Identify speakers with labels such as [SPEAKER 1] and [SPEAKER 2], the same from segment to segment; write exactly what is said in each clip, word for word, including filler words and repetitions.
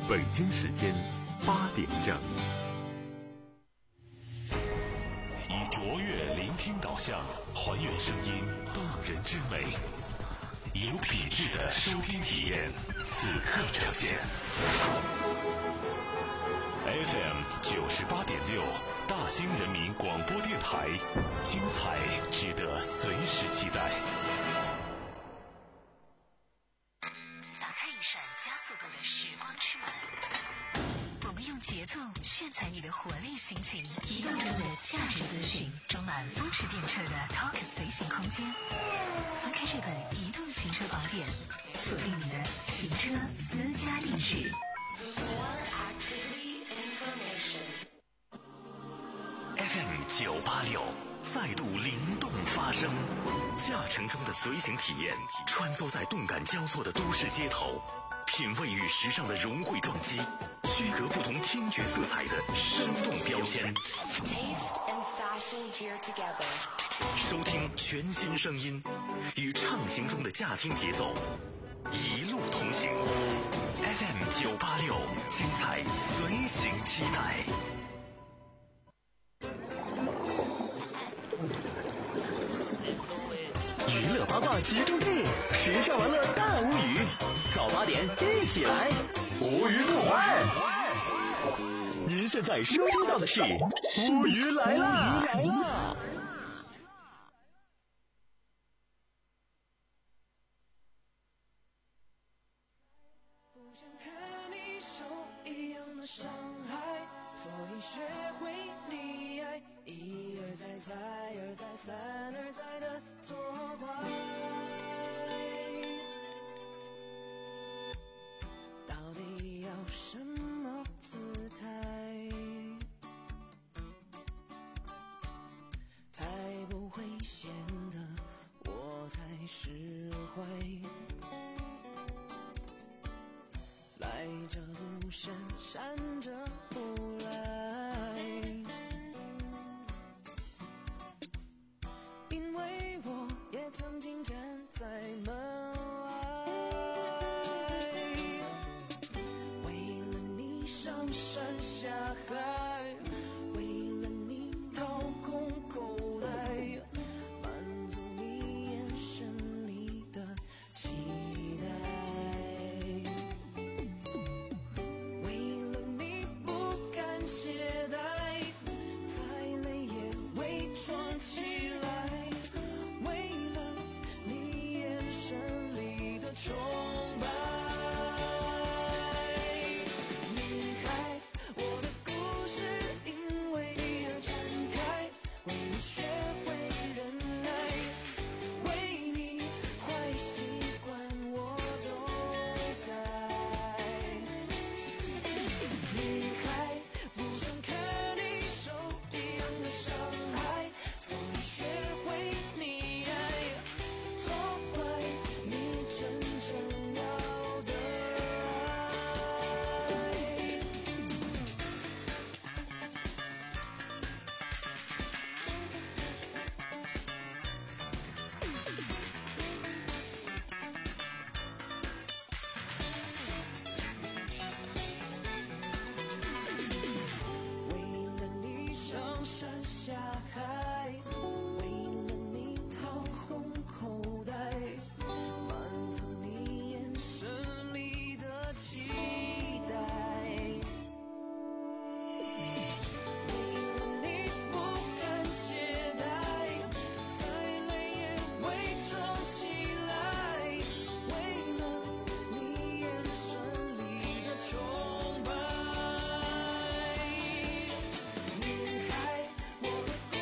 [SPEAKER 1] 北京时间八点整。以卓越聆听导向，还原声音动人之美，以有品质的收听体验，此刻呈现。F M 九十八点六，大兴人民广播电台，精彩值得随时期待。
[SPEAKER 2] 打开一扇加速度的时光之门，我们用节奏炫彩你的活力心情，移动中的价值资讯，装满风驰电掣的 Talk 随行空间。翻开这本移动行车宝典，锁定你的行车私家定制。
[SPEAKER 1] F M 九八六再度灵动发声，驾乘中的随行体验，穿梭在动感交错的都市街头，品味与时尚的融汇撞击，区隔不同听觉色彩的生动标签。收听全新声音，与畅行中的驾听节奏，一路同行。F M 九八六，精彩随行期待。娱乐八卦集中地，时尚玩乐大无语。早八点一起来，无语不欢。您现在收听到的是无语来啦！无语来啦！
[SPEAKER 3] 不想看你受一样的伤害，所以学会溺爱，一而再再而再三而再的错怪。到底要什么姿态，才不会显得我才释怀？来者不善，善者不来，因为我也曾经站在门外，为了你上山下海，为了你掏空口袋，满足你眼神里的期待。崇拜，女孩，我的故事因为你而展开，为你学会忍耐，为你坏习惯我都改。女孩，不想看你受一样的伤害，所以学会溺爱，错怪你真正要的爱。为了你上山下海，为了你掏空口袋，满足你眼神里的期待，为了你不敢懈怠，再累也伪装起来，为了你眼神里的崇拜。女孩，我的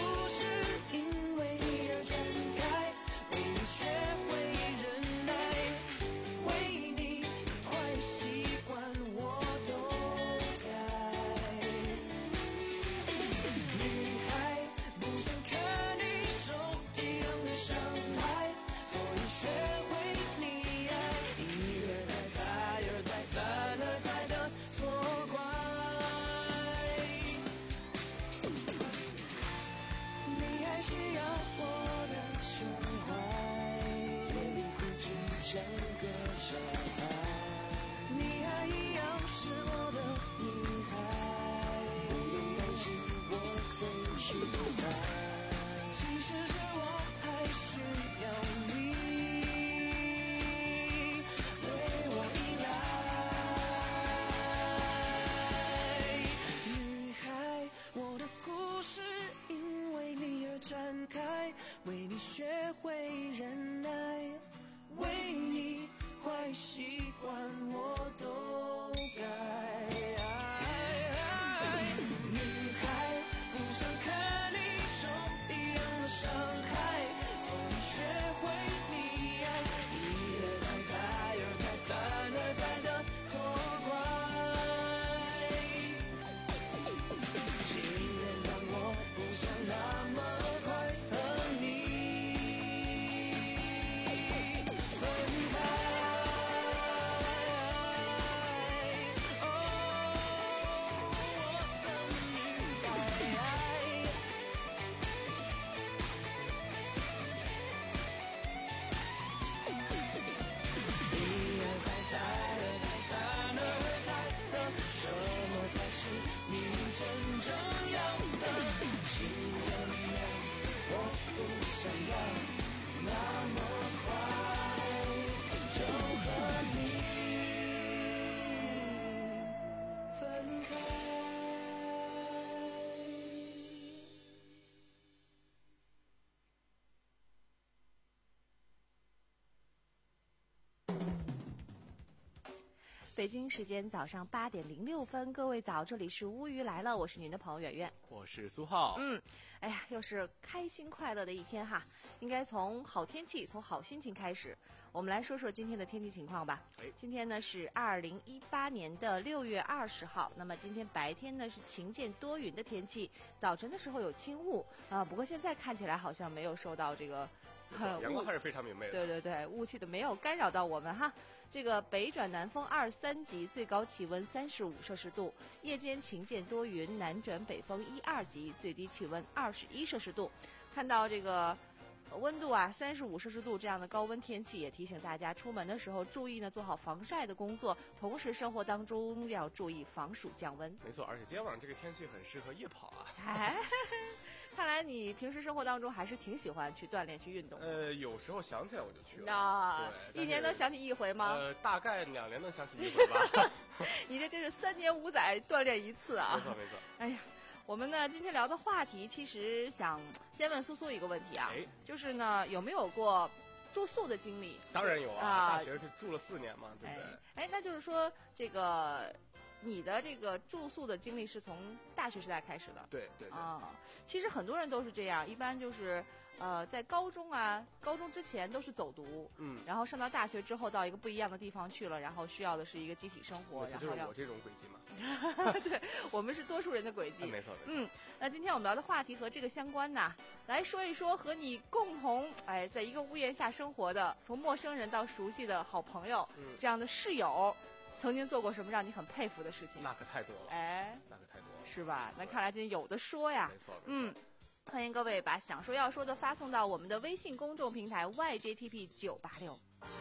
[SPEAKER 4] 北京时间早上八点零六分，各位早，这里是乌鱼来了，我是您的朋友圆圆，
[SPEAKER 5] 我是苏浩。
[SPEAKER 4] 嗯，哎呀，又是开心快乐的一天哈，应该从好天气、从好心情开始。我们来说说今天的天气情况吧。
[SPEAKER 5] 哎，
[SPEAKER 4] 今天呢是二零一八年的六月二十号，那么今天白天呢是晴间多云的天气，早晨的时候有轻雾啊，不过现在看起来好像没有受到这个。
[SPEAKER 5] 阳光还是非常明媚的，
[SPEAKER 4] 对对对，雾气的没有干扰到我们哈。这个北转南风二三级，最高气温三十五摄氏度；夜间晴间多云，南转北风一二级，最低气温二十一摄氏度。看到这个温度啊，三十五摄氏度这样的高温天气，也提醒大家出门的时候注意呢做好防晒的工作，同时生活当中要注意防暑降温。
[SPEAKER 5] 没错，而且今天晚上这个天气很适合夜跑啊。
[SPEAKER 4] 哎，看来你平时生活当中还是挺喜欢去锻炼、去运动的。
[SPEAKER 5] 呃，有时候想起来我就去了。
[SPEAKER 4] 啊，
[SPEAKER 5] 对，
[SPEAKER 4] 一年能想起一回吗？
[SPEAKER 5] 呃，大概两年能想起一回吧。
[SPEAKER 4] 你这真是三年五载锻炼一次啊！
[SPEAKER 5] 没错没错。
[SPEAKER 4] 哎呀。我们呢今天聊的话题，其实想先问苏苏一个问题啊，
[SPEAKER 5] 哎，
[SPEAKER 4] 就是呢有没有过住宿的经历？
[SPEAKER 5] 当然有啊，
[SPEAKER 4] 啊
[SPEAKER 5] 大学是住了四年嘛，对不对？
[SPEAKER 4] 哎，哎那就是说这个你的这个住宿的经历是从大学时代开始的？
[SPEAKER 5] 对对对。
[SPEAKER 4] 啊，其实很多人都是这样，一般就是呃在高中啊，高中之前都是走读，
[SPEAKER 5] 嗯，
[SPEAKER 4] 然后上到大学之后到一个不一样的地方去了，然后需要的是一个集体生活，然后
[SPEAKER 5] 就是我这种轨迹嘛。
[SPEAKER 4] 对，我们是多数人的轨迹，
[SPEAKER 5] 没错没错。
[SPEAKER 4] 嗯，那今天我们聊的话题和这个相关呐，来说一说和你共同哎在一个屋檐下生活的，从陌生人到熟悉的好朋友，
[SPEAKER 5] 嗯，
[SPEAKER 4] 这样的室友，曾经做过什么让你很佩服的事情？
[SPEAKER 5] 那可太多了，
[SPEAKER 4] 哎，
[SPEAKER 5] 那可太多了，
[SPEAKER 4] 是吧？那看来今天有的说呀。
[SPEAKER 5] 没错，
[SPEAKER 4] 嗯，欢迎各位把想说要说的发送到我们的微信公众平台 Y J T P 九八六。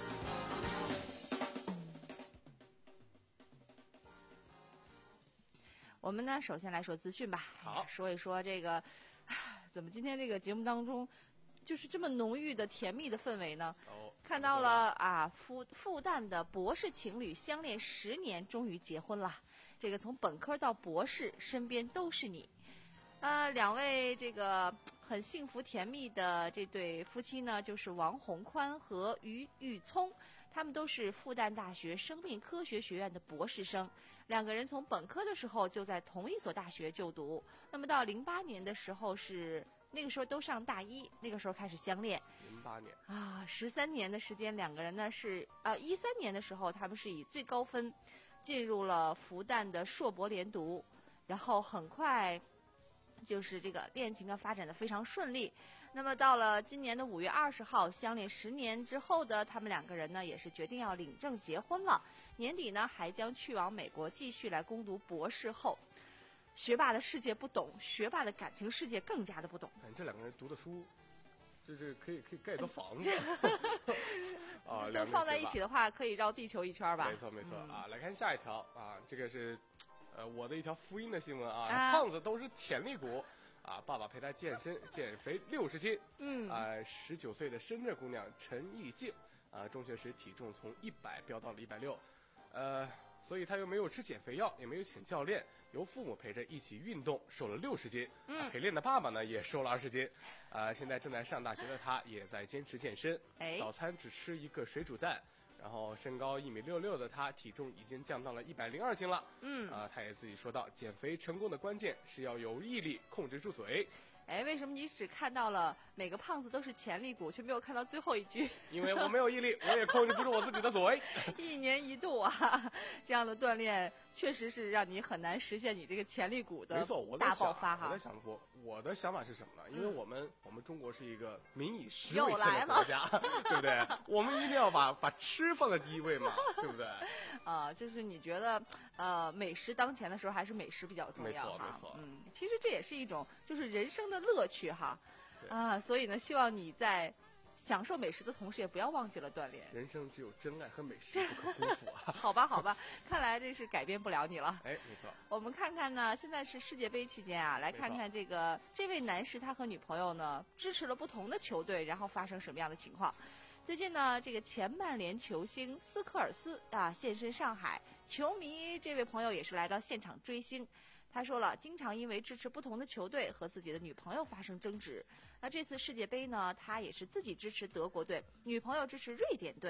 [SPEAKER 4] 我们呢，首先来说资讯吧。
[SPEAKER 5] 好，
[SPEAKER 4] 说一说这个，怎么今天这个节目当中，就是这么浓郁的甜蜜的氛围呢？
[SPEAKER 5] 哦，
[SPEAKER 4] 看到了啊，复复旦的博士情侣相恋十年，终于结婚了。这个从本科到博士，身边都是你。呃，两位这个很幸福甜蜜的这对夫妻呢，就是王洪宽和于玉聪。他们都是复旦大学生命科学学院的博士生，两个人从本科的时候就在同一所大学就读。那么到零八年的时候是那个时候都上大一，那个时候开始相恋。
[SPEAKER 5] 零八年
[SPEAKER 4] 啊，十三年的时间，两个人呢是呃一三年的时候，他们是以最高分进入了复旦的硕博连读，然后很快。就是这个恋情啊发展的非常顺利，那么到了今年的五月二十号，相恋十年之后的他们两个人呢，也是决定要领证结婚了。年底呢，还将去往美国继续来攻读博士后。学霸的世界不懂，学霸的感情世界更加的不懂。
[SPEAKER 5] 哎，这两个人读的书，这这可以可以盖个房子啊，
[SPEAKER 4] 都放在一起的话，可以绕地球一圈吧？
[SPEAKER 5] 没错没错、嗯、啊！来看下一条啊，这个是。呃，我的一条福音的新闻啊，
[SPEAKER 4] 啊
[SPEAKER 5] 胖子都是潜力股啊！爸爸陪他健身减肥六十斤，
[SPEAKER 4] 嗯
[SPEAKER 5] 啊，十九岁的深圳姑娘陈艺静啊，中学时体重从一百飙到了一百六，呃，所以他又没有吃减肥药，也没有请教练，由父母陪着一起运动，瘦了六十斤。
[SPEAKER 4] 嗯、
[SPEAKER 5] 啊，陪练的爸爸呢也瘦了二十斤，啊，现在正在上大学的他也在坚持健身，
[SPEAKER 4] 哎，
[SPEAKER 5] 早餐只吃一个水煮蛋。然后身高一米六六的他，体重已经降到了一百零二斤了。
[SPEAKER 4] 嗯，
[SPEAKER 5] 啊、呃，他也自己说到，减肥成功的关键是要有毅力，控制住嘴。
[SPEAKER 4] 哎，为什么你只看到了每个胖子都是潜力股，却没有看到最后一句？
[SPEAKER 5] 因为我没有毅力，我也控制不住我自己的嘴。
[SPEAKER 4] 一年一度啊，这样的锻炼确实是让你很难实现你这个潜力股的大爆发哈。
[SPEAKER 5] 我在想过，我的想法是什么呢？因为我们、嗯、我们中国是一个民以食
[SPEAKER 4] 为
[SPEAKER 5] 天的国家，对不对？我们一定要把把吃放在第一位嘛，对不对？
[SPEAKER 4] 啊、呃，就是你觉得呃美食当前的时候，还是美食比较重要哈。
[SPEAKER 5] 没错，没错。
[SPEAKER 4] 嗯，其实这也是一种就是人生的乐趣哈。啊，所以呢，希望你在享受美食的同时，也不要忘记了锻炼。
[SPEAKER 5] 人生只有真爱和美食不可辜负啊！
[SPEAKER 4] 好吧，好吧，看来这是改变不了你了。
[SPEAKER 5] 哎，没错。
[SPEAKER 4] 我们看看呢，现在是世界杯期间啊，来看看这个这位男士他和女朋友呢支持了不同的球队，然后发生什么样的情况？最近呢，这个前曼联球星斯科尔斯啊现身上海，球迷这位朋友也是来到现场追星。他说了，经常因为支持不同的球队和自己的女朋友发生争执。那这次世界杯呢，他也是自己支持德国队，女朋友支持瑞典队。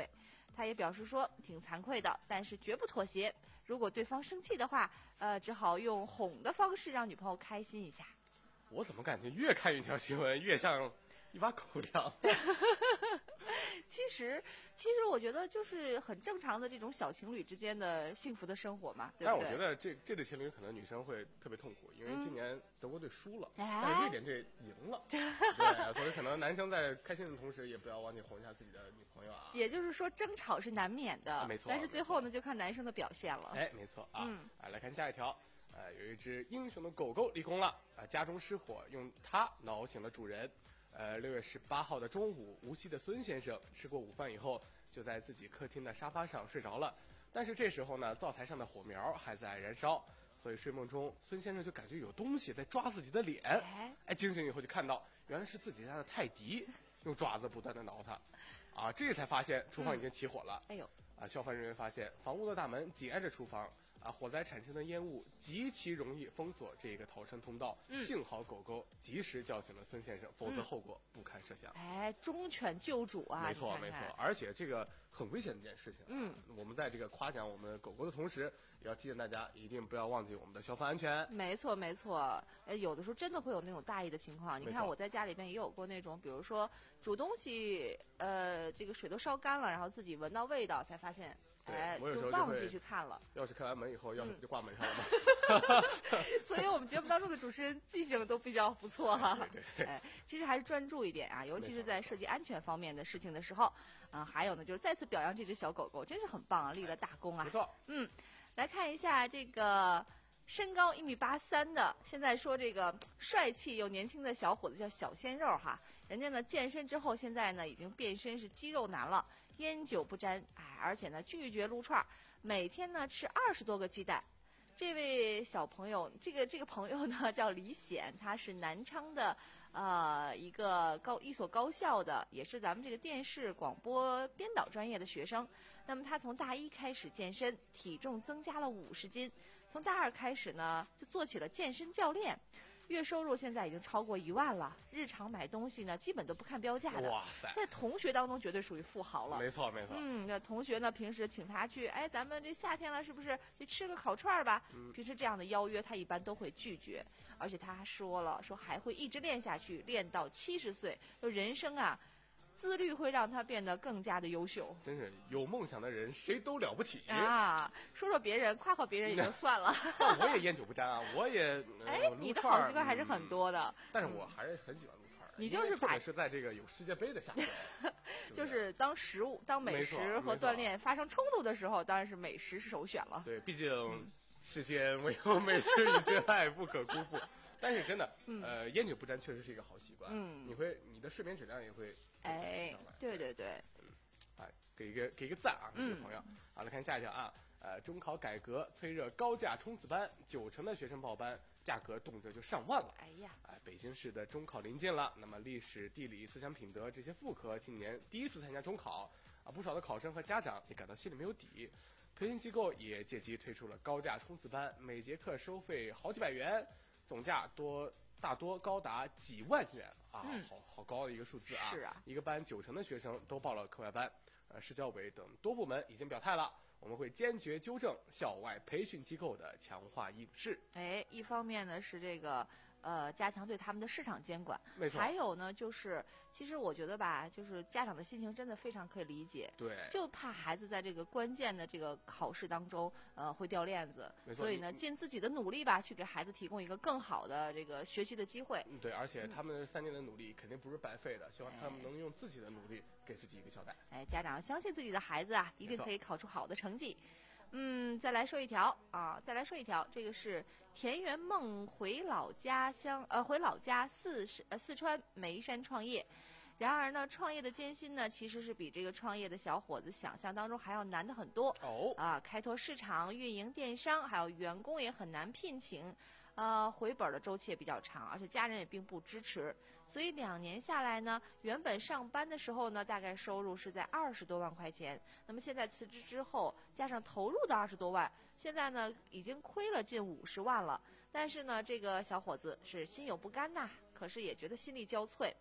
[SPEAKER 4] 他也表示说挺惭愧的，但是绝不妥协。如果对方生气的话，呃，只好用哄的方式让女朋友开心一下。
[SPEAKER 5] 我怎么感觉越看一条新闻越像一把口粮？
[SPEAKER 4] 其实，其实我觉得就是很正常的这种小情侣之间的幸福的生活嘛，对不对？
[SPEAKER 5] 但是我觉得这这对情侣可能女生会特别痛苦，因为今年德国队输了，
[SPEAKER 4] 哎
[SPEAKER 5] 但是瑞典队赢了，对，所以可能男生在开心的同时，也不要忘记哄一下自己的女朋友啊。
[SPEAKER 4] 也就是说，争吵是难免的，
[SPEAKER 5] 啊没错
[SPEAKER 4] 但是最后呢，就看男生的表现了。
[SPEAKER 5] 哎，没错啊。
[SPEAKER 4] 嗯
[SPEAKER 5] 啊，来看下一条。呃，有一只英雄的狗狗立功了啊！家中失火，用它挠醒了主人。呃，六月十八号的中午，无锡的孙先生吃过午饭以后，就在自己客厅的沙发上睡着了。但是这时候呢，灶台上的火苗还在燃烧，所以睡梦中，孙先生就感觉有东西在抓自己的脸。
[SPEAKER 4] 哎
[SPEAKER 5] 哎，惊醒以后就看到，原来是自己家的泰迪用爪子不断的挠他。啊，这才发现厨房已经起火了。
[SPEAKER 4] 哎呦，
[SPEAKER 5] 啊，消防人员发现房屋的大门紧挨着厨房。啊，火灾产生的烟雾极其容易封锁这个逃生通道。
[SPEAKER 4] 嗯、
[SPEAKER 5] 幸好狗狗及时叫醒了孙先生，否则后果不堪设想。
[SPEAKER 4] 哎，忠犬救主啊！
[SPEAKER 5] 没错，
[SPEAKER 4] 看看
[SPEAKER 5] 没错，而且这个很危险的一件事情。
[SPEAKER 4] 嗯，
[SPEAKER 5] 我们在这个夸奖我们狗狗的同时，也要提醒大家，一定不要忘记我们的消防安全。
[SPEAKER 4] 没错，没错。呃，有的时候真的会有那种大意的情况。你看我在家里边也有过那种，比如说煮东西，呃，这个水都烧干了，然后自己闻到味道才发现。哎，
[SPEAKER 5] 我有时候
[SPEAKER 4] 就忘记去看了。
[SPEAKER 5] 钥匙开完门以后，钥匙不就挂门上了吗？
[SPEAKER 4] 嗯、所以我们节目当中的主持人记性都比较不错哈。
[SPEAKER 5] 对对对。
[SPEAKER 4] 哎，其实还是专注一点啊，尤其是在涉及安全方面的事情的时候。啊，还有呢，就是再次表扬这只小狗狗，真是很棒啊，立了大功啊。
[SPEAKER 5] 没错。
[SPEAKER 4] 嗯，来看一下这个身高一米八三的，现在说这个帅气又年轻的小伙子叫小鲜肉哈。人家呢健身之后，现在呢已经变身是肌肉男了。烟酒不沾，哎，而且呢拒绝撸串，每天呢吃二十多个鸡蛋。这位小朋友，这个这个朋友呢叫李显，他是南昌的呃一个高一所高校的，也是咱们这个电视广播编导专业的学生。那么他从大一开始健身，体重增加了五十斤，从大二开始呢就做起了健身教练。月收入现在已经超过一万了，日常买东西呢基本都不看标价的。
[SPEAKER 5] 哇塞，
[SPEAKER 4] 在同学当中绝对属于富豪了。
[SPEAKER 5] 没错没错。
[SPEAKER 4] 嗯，那同学呢平时请他去，哎，咱们这夏天了是不是去吃个烤串吧？
[SPEAKER 5] 嗯、
[SPEAKER 4] 平时这样的邀约他一般都会拒绝，而且他还说了，说还会一直练下去，练到七十岁，就人生啊。自律会让他变得更加的优秀。
[SPEAKER 5] 真是有梦想的人谁都了不起
[SPEAKER 4] 啊！说说别人，夸夸别人也就算了。
[SPEAKER 5] 但我也烟酒不沾啊，我也
[SPEAKER 4] 哎，你的好习惯还是很多的。
[SPEAKER 5] 嗯、但是我还是很喜欢撸串的。
[SPEAKER 4] 你就是把
[SPEAKER 5] 是在这个有世界杯的夏天，
[SPEAKER 4] 就是当食物、当美食和锻炼发生冲突的时候，当然是美食是首选了。
[SPEAKER 5] 对，毕竟世间唯有美食与真爱不可辜负。但是真的，
[SPEAKER 4] 嗯、
[SPEAKER 5] 呃，烟酒不沾确实是一个好习惯。
[SPEAKER 4] 嗯，
[SPEAKER 5] 你会，你的睡眠质量也会。
[SPEAKER 4] 哎，对对对，
[SPEAKER 5] 嗯，啊，给一个给一个赞啊，这位
[SPEAKER 4] 嗯
[SPEAKER 5] 朋友。好，来看下一条啊，呃，中考改革催热高价冲刺班，九成的学生报班，价格动辄就上万了。
[SPEAKER 4] 哎呀，
[SPEAKER 5] 哎、呃，北京市的中考临近了，那么历史、地理、思想品德这些副科今年第一次参加中考啊，不少的考生和家长也感到心里没有底。培训机构也借机推出了高价冲刺班，每节课收费好几百元，总价多。大多高达几万元啊，
[SPEAKER 4] 嗯、
[SPEAKER 5] 好好高的一个数字啊！
[SPEAKER 4] 是啊，
[SPEAKER 5] 一个班九成的学生都报了课外班，呃，市教委等多部门已经表态了，我们会坚决纠正校外培训机构的强化应试。
[SPEAKER 4] 哎，一方面呢是这个呃加强对他们的市场监管，
[SPEAKER 5] 没错。
[SPEAKER 4] 还有呢就是，其实我觉得吧，就是家长的心情真的非常可以理解，
[SPEAKER 5] 对，
[SPEAKER 4] 就怕孩子在这个关键的这个考试当中，呃，会掉链子，所以呢，尽自己的努力吧，去给孩子提供一个更好的这个学习的机会。
[SPEAKER 5] 对，而且他们三年的努力肯定不是白费的，希望他们能用自己的努力给自己一个交代。
[SPEAKER 4] 哎，家长相信自己的孩子啊，一定可以考出好的成绩。嗯，再来说一条啊，再来说一条，这个是田园梦回老家乡，呃，回老家四呃四川眉山创业。然而呢，创业的艰辛呢，其实是比这个创业的小伙子想象当中还要难的很多。
[SPEAKER 5] 哦，
[SPEAKER 4] 啊，开拓市场、运营电商，还有员工也很难聘请。呃，回本的周期也比较长，而且家人也并不支持，所以两年下来呢，原本上班的时候呢，大概收入是在二十多万块钱。那么现在辞职之后，加上投入的二十多万，现在呢已经亏了近五十万了。但是呢，这个小伙子是心有不甘呐，可是也觉得心力交瘁，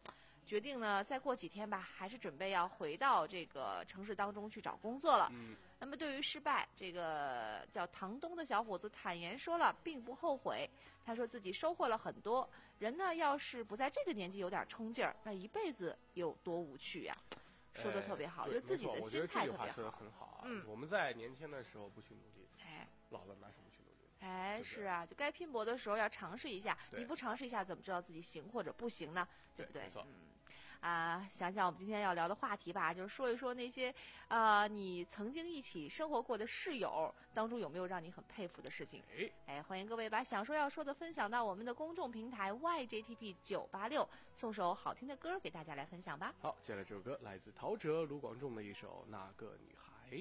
[SPEAKER 4] 决定呢再过几天吧，还是准备要回到这个城市当中去找工作了。
[SPEAKER 5] 嗯，
[SPEAKER 4] 那么对于失败，这个叫唐东的小伙子坦言说了，并不后悔。他说自己收获了很多。人呢，要是不在这个年纪有点冲劲儿，那一辈子有多无趣呀、啊？说的特别好，
[SPEAKER 5] 哎、
[SPEAKER 4] 就自己的心态特别好。
[SPEAKER 5] 我觉得这句话说的很好啊。
[SPEAKER 4] 嗯，
[SPEAKER 5] 我们在年轻的时候不去努力，
[SPEAKER 4] 哎，
[SPEAKER 5] 老了拿什么去努力？
[SPEAKER 4] 哎，是啊，就该拼搏的时候要尝试一下。你不尝试一下，怎么知道自己行或者不行呢？对不对？
[SPEAKER 5] 没错。
[SPEAKER 4] 嗯。啊，想想我们今天要聊的话题吧，就是说一说那些，呃，你曾经一起生活过的室友当中有没有让你很佩服的事情？
[SPEAKER 5] 哎，
[SPEAKER 4] 哎，欢迎各位把想说要说的分享到我们的公众平台 Y J T P 九八六，送首好听的歌给大家来分享吧。
[SPEAKER 5] 好，接下来这首歌来自陶喆、卢广仲的一首《那个女孩》。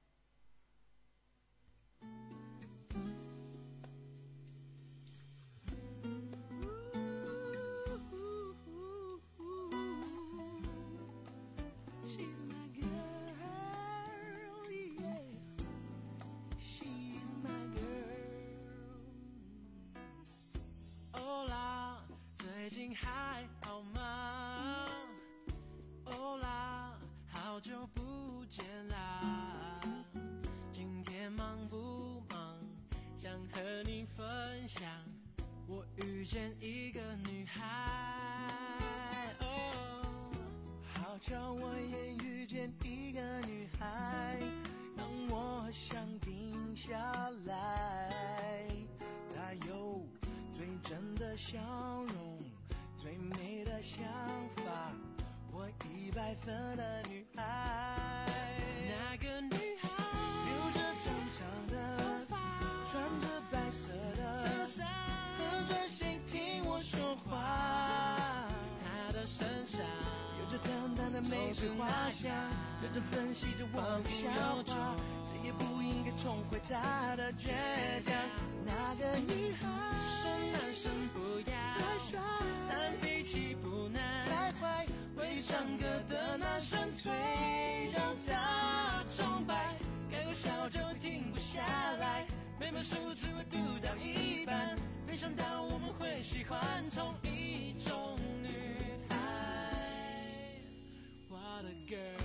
[SPEAKER 3] 还好吗？欧啦，好久不见啦！今天忙不忙？想和你分享，我遇见一个女孩。哦，好巧，我也遇见一个女孩，让我想停下来。她有最真的笑容，最美的想法，我一百分的女孩。那个女孩留着长长的头发，穿着白色的衬衫，很专心听我说话。她的身上有着淡淡的玫瑰花香，认真分析着我的笑话，谁也不应该重回她的倔强。那个女孩说男生不要太帅，但脾气不难太坏，会唱歌的男生最让他崇拜，开个笑就停不下来，每本书只会读到一半，没想到我们会喜欢同一种女孩。 What a girl，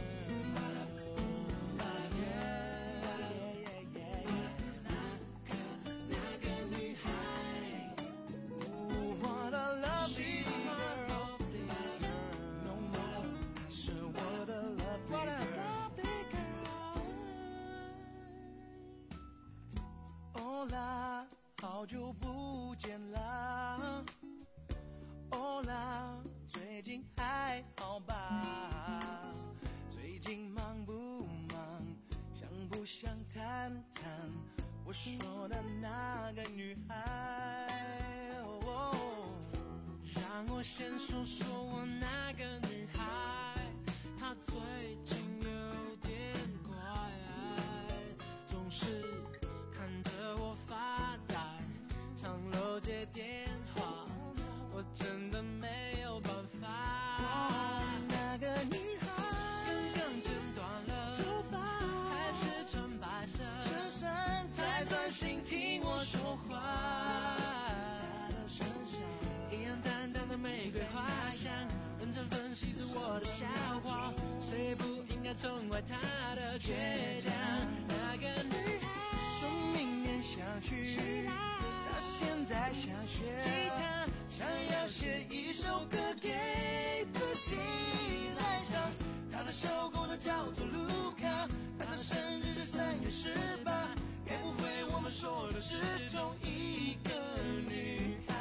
[SPEAKER 3] 好久不见啦，欧啦，最近还好吧？最近忙不忙？想不想谈谈我说的那个女孩？哦，让我先说说我那个女孩，她最近有点怪，总是看着我发呆，常漏接电话，我真的没有办法。那个女孩刚刚剪断了头发，还是穿白色衬衫，在专心听我说话。她的身上一样淡淡的玫瑰花香，认真分析着我的笑话，谁不应该宠坏她的倔强？那个女孩说明年想去，她现在想学吉他，想要写一首歌给自己来唱。她的小狗呢叫做卢卡，她的生日是三月十八，该不会我们说的是同一个女孩？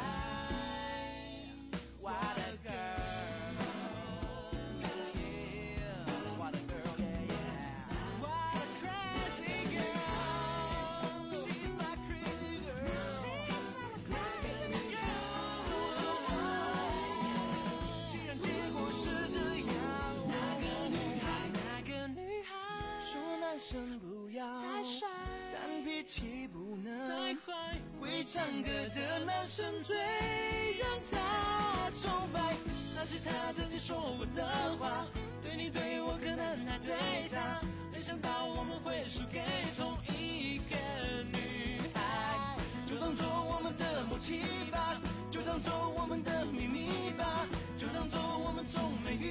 [SPEAKER 3] What a girl。不要太帅，但脾气不能太坏，会唱歌的男生最让他崇拜。那是他曾经说过的话，对你对我可能还对他，没想到我们会输给同一个女孩。就当做我们的默契吧，就当做我们的秘密吧，就当做我们从没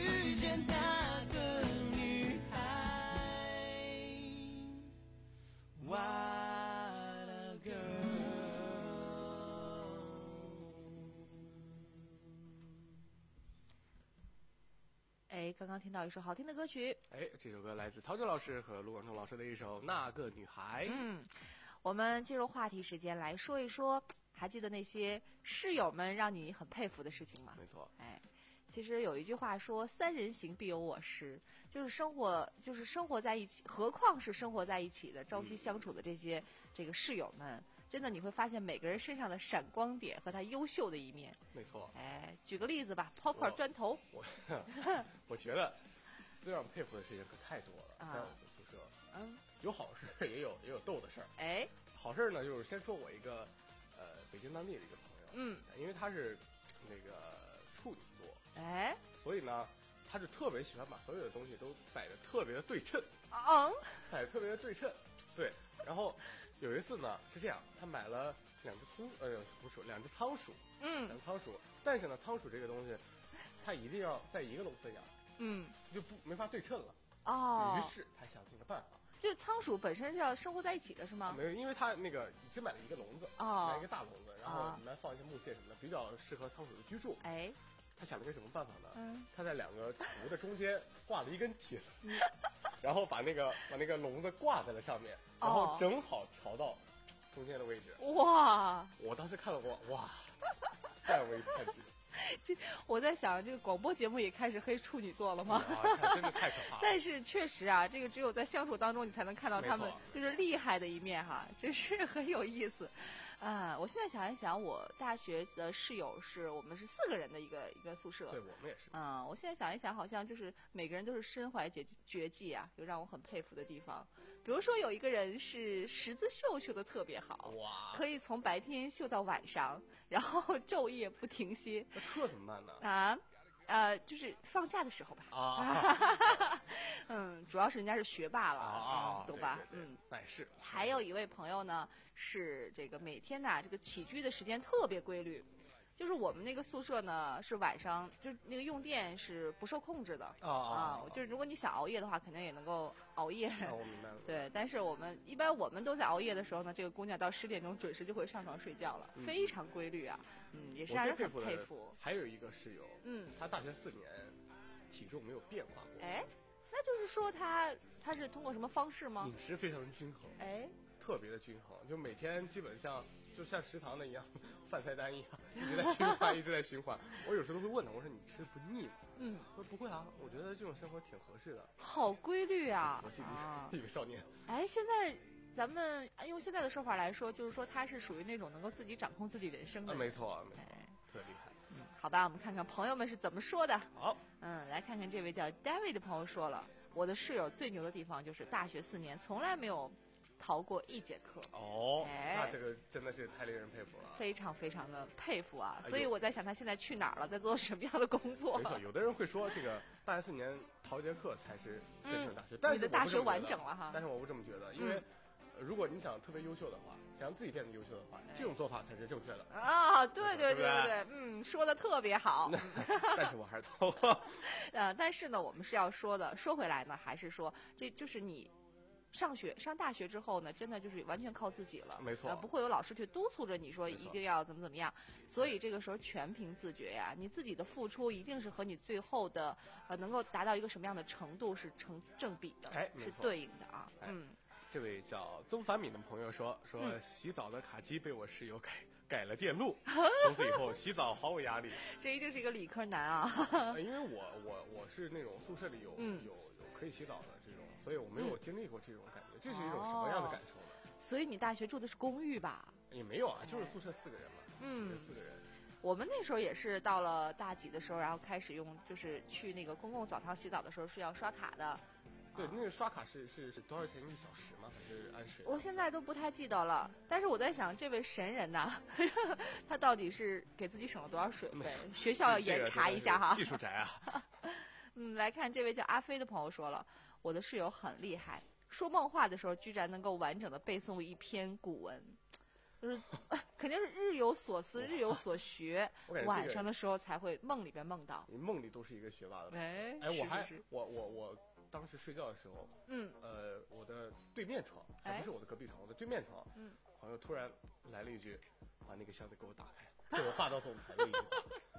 [SPEAKER 4] 刚听到一首好听的歌曲，
[SPEAKER 5] 哎，这首歌来自陶喆老师和卢广仲老师的一首《那个女孩》。
[SPEAKER 4] 嗯，我们进入话题时间来说一说，还记得那些室友们让你很佩服的事情吗？
[SPEAKER 5] 没错，
[SPEAKER 4] 哎，其实有一句话说“三人行必有我师”，就是生活，就是生活在一起，何况是生活在一起的、朝夕相处的这些这个室友们，真的你会发现每个人身上的闪光点和他优秀的一面。
[SPEAKER 5] 没错。
[SPEAKER 4] 哎，举个例子吧，抛块砖头。
[SPEAKER 5] 我我觉得最让我佩服的事情可太多了，
[SPEAKER 4] 啊
[SPEAKER 5] 在我们宿舍，
[SPEAKER 4] 嗯，
[SPEAKER 5] 有好事也有也有逗的事儿。
[SPEAKER 4] 哎，
[SPEAKER 5] 好事儿呢，就是先说我一个呃北京当地的一个朋友，
[SPEAKER 4] 嗯，
[SPEAKER 5] 因为他是那个处女座，
[SPEAKER 4] 哎，
[SPEAKER 5] 所以呢，他就特别喜欢把所有的东西都摆的特别的对称，
[SPEAKER 4] 嗯，
[SPEAKER 5] 摆的特别的对称。对，然后有一次呢是这样，他买了两只松呃松鼠，两只仓鼠，
[SPEAKER 4] 嗯
[SPEAKER 5] 两只仓鼠，但是呢仓鼠这个东西，它一定要在一个笼子养，
[SPEAKER 4] 嗯，
[SPEAKER 5] 就不没法对称了。
[SPEAKER 4] 哦，
[SPEAKER 5] 于是他想尽个办法，
[SPEAKER 4] 就是仓鼠本身是要生活在一起的是吗？
[SPEAKER 5] 没有，因为他那个只买了一个笼子，
[SPEAKER 4] 哦
[SPEAKER 5] 买一个大笼子，然后
[SPEAKER 4] 哦
[SPEAKER 5] 里面放一些木屑什么的，比较适合仓鼠的居住。
[SPEAKER 4] 哎，
[SPEAKER 5] 他想了个什么办法呢？
[SPEAKER 4] 嗯，
[SPEAKER 5] 他在两个厨的中间挂了一根铁丝，然后把那个把那个笼子挂在了上面，然后
[SPEAKER 4] 哦
[SPEAKER 5] 正好调到中间的位置。
[SPEAKER 4] 哇，
[SPEAKER 5] 我当时看了我哇，叹为观止。
[SPEAKER 4] 我在想，这个广播节目也开始黑处女座了吗？
[SPEAKER 5] 哇，真的太可怕了。
[SPEAKER 4] 但是确实啊，这个只有在相处当中，你才能看到他们
[SPEAKER 5] 没错
[SPEAKER 4] 就是厉害的一面哈，真是很有意思。啊，我现在想一想，我大学的室友是我们是四个人的一个一个宿舍。
[SPEAKER 5] 对，我们也是。
[SPEAKER 4] 嗯，我现在想一想，好像就是每个人都是身怀绝绝技啊，有让我很佩服的地方。比如说有一个人是十字绣绣的特别好，
[SPEAKER 5] 哇，
[SPEAKER 4] 可以从白天绣到晚上，然后昼夜不停歇。
[SPEAKER 5] 那课怎么办呢？
[SPEAKER 4] 啊，呃，就是放假的时候吧。
[SPEAKER 5] 啊，
[SPEAKER 4] 嗯，主要是人家是学霸了，
[SPEAKER 5] 啊
[SPEAKER 4] 嗯懂吧？
[SPEAKER 5] 对对对
[SPEAKER 4] 嗯。
[SPEAKER 5] 那也是。
[SPEAKER 4] 还有一位朋友呢，是这个每天呐，这个起居的时间特别规律。就是我们那个宿舍呢，是晚上就是那个用电是不受控制的
[SPEAKER 5] 啊啊，
[SPEAKER 4] 就是如果你想熬夜的话，肯定也能够熬夜。
[SPEAKER 5] 啊我明白了。
[SPEAKER 4] 对，但是我们一般我们都在熬夜的时候呢，这个姑娘到十点钟准时就会上床睡觉了，
[SPEAKER 5] 嗯
[SPEAKER 4] 非常规律啊。嗯，也是
[SPEAKER 5] 我
[SPEAKER 4] 让人很
[SPEAKER 5] 最佩服的
[SPEAKER 4] 佩服。
[SPEAKER 5] 还有一个室友，
[SPEAKER 4] 嗯，
[SPEAKER 5] 他大学四年体重没有变化过，
[SPEAKER 4] 哎，那就是说他他是通过什么方式吗？
[SPEAKER 5] 饮食非常均衡，
[SPEAKER 4] 哎，
[SPEAKER 5] 特别的均衡，就每天基本上就像食堂的一样，饭菜单一样，一直在循环，一直在循环。我有时候都会问他，我说你吃不腻吗？
[SPEAKER 4] 嗯，
[SPEAKER 5] 我说不会啊，我觉得这种生活挺合适的。
[SPEAKER 4] 好规律啊！
[SPEAKER 5] 我是一
[SPEAKER 4] 啊
[SPEAKER 5] 个一个少年，
[SPEAKER 4] 哎，现在咱们用现在的说法来说，就是说他是属于那种能够自己掌控自己人生的
[SPEAKER 5] 啊，
[SPEAKER 4] 人。
[SPEAKER 5] 没错，没错，
[SPEAKER 4] 哎，
[SPEAKER 5] 特厉害。
[SPEAKER 4] 嗯，好吧，我们看看朋友们是怎么说的。
[SPEAKER 5] 好，
[SPEAKER 4] 嗯，来看看这位叫 David 的朋友说了，我的室友最牛的地方就是大学四年从来没有逃过一节课。
[SPEAKER 5] 哦，
[SPEAKER 4] 哎
[SPEAKER 5] 那这个真的是太令人佩服了。
[SPEAKER 4] 非常非常的佩服啊！
[SPEAKER 5] 哎呦
[SPEAKER 4] 所以我在想，他现在去哪儿了，在做什么样的工作？
[SPEAKER 5] 没错，有的人会说这个大学四年逃节课才是真正的大学，
[SPEAKER 4] 嗯
[SPEAKER 5] 但是
[SPEAKER 4] 你的大学
[SPEAKER 5] 我不这么觉得
[SPEAKER 4] 完整了哈
[SPEAKER 5] 但是我不这么觉得，因为、
[SPEAKER 4] 嗯
[SPEAKER 5] 呃如果你想特别优秀的话，想让自己变得优秀的话，这种做法才是正确的。
[SPEAKER 4] 啊，对对
[SPEAKER 5] 对不对
[SPEAKER 4] 对对，嗯，说的特别好。
[SPEAKER 5] 但是我还是逃。
[SPEAKER 4] 呃，但是呢，我们是要说的，说回来呢，还是说，这就是你上学上大学之后呢，真的就是完全靠自己了，
[SPEAKER 5] 没错
[SPEAKER 4] 呃，不会有老师去督促着你说
[SPEAKER 5] 没错
[SPEAKER 4] 一定要怎么怎么样，所以这个时候全凭自觉呀，你自己的付出一定是和你最后的呃能够达到一个什么样的程度是成正比的，
[SPEAKER 5] 哎没错
[SPEAKER 4] 是对应的啊，
[SPEAKER 5] 哎
[SPEAKER 4] 嗯。
[SPEAKER 5] 这位叫曾凡敏的朋友说说、
[SPEAKER 4] 嗯
[SPEAKER 5] 洗澡的卡机被我室友改改了电路，从此以后洗澡毫无压力。
[SPEAKER 4] 这一定是一个理科男啊！
[SPEAKER 5] 呃因为我我我是那种宿舍里有、
[SPEAKER 4] 嗯
[SPEAKER 5] 有有可以洗澡的这种，所以我没有
[SPEAKER 4] 嗯
[SPEAKER 5] 经历过这种感觉，这是一种什么样的感受呢？
[SPEAKER 4] 所以你大学住的是公寓吧？
[SPEAKER 5] 也没有啊，就是宿舍四个人嘛，
[SPEAKER 4] 嗯
[SPEAKER 5] 就四个人。
[SPEAKER 4] 我们那时候也是到了大几的时候，然后开始用，就是去那个公共澡堂洗澡的时候是要刷卡的。
[SPEAKER 5] 对，
[SPEAKER 4] 啊
[SPEAKER 5] 那个刷卡是是是多少钱一小时吗？还是按水？
[SPEAKER 4] 我现在都不太记得了，但是我在想，这位神人呐，他到底是给自己省了多少水费？学校要严查一下哈。
[SPEAKER 5] 技术宅啊！
[SPEAKER 4] 嗯，来看这位叫阿飞的朋友说了，我的室友很厉害，说梦话的时候居然能够完整的背诵一篇古文，就是肯定是日有所思，日有所学
[SPEAKER 5] 我感觉这个
[SPEAKER 4] 晚上的时候才会梦里边梦到。
[SPEAKER 5] 你梦里都是一个学霸的。
[SPEAKER 4] 哎
[SPEAKER 5] 哎，我还
[SPEAKER 4] 是是是
[SPEAKER 5] 我我我当时睡觉的时候，
[SPEAKER 4] 嗯，
[SPEAKER 5] 呃，我的对面床，
[SPEAKER 4] 哎
[SPEAKER 5] 还不是我的隔壁床，我的对面床，
[SPEAKER 4] 嗯，
[SPEAKER 5] 朋友突然来了一句，把那个箱子给我打开，给我画到总台位置。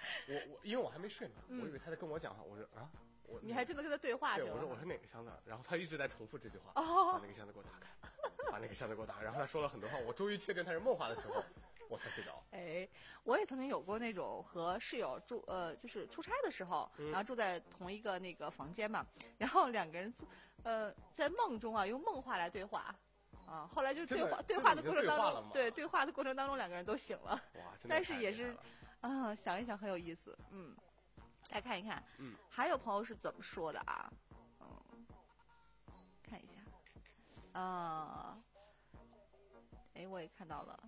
[SPEAKER 5] 我我因为我还没睡嘛，我以为他在跟我讲话，我说啊，我
[SPEAKER 4] 你还真的跟他对话去
[SPEAKER 5] 对，
[SPEAKER 4] 了？
[SPEAKER 5] 我说我说哪个箱子，然后他一直在重复这句话，
[SPEAKER 4] 哦
[SPEAKER 5] 把那个箱子给我打开，把那个箱子给我打开，然后他说了很多话，我终于确定他是梦话的时候，我才睡着。
[SPEAKER 4] 哎，我也曾经有过那种和室友住，呃，就是出差的时候，
[SPEAKER 5] 嗯
[SPEAKER 4] 然后住在同一个那个房间嘛，然后两个人住，呃，在梦中啊用梦话来对话，啊，后来就对话
[SPEAKER 5] 真的
[SPEAKER 4] 对话的过程当中
[SPEAKER 5] 真的已经对话了吗，
[SPEAKER 4] 对对话的过程当中两个人都醒了，
[SPEAKER 5] 哇，真的
[SPEAKER 4] 但是也是
[SPEAKER 5] 太厉害了
[SPEAKER 4] 啊，想一想很有意思，嗯，来看一看，
[SPEAKER 5] 嗯，
[SPEAKER 4] 还有朋友是怎么说的啊？嗯，看一下，啊，哎，我也看到了。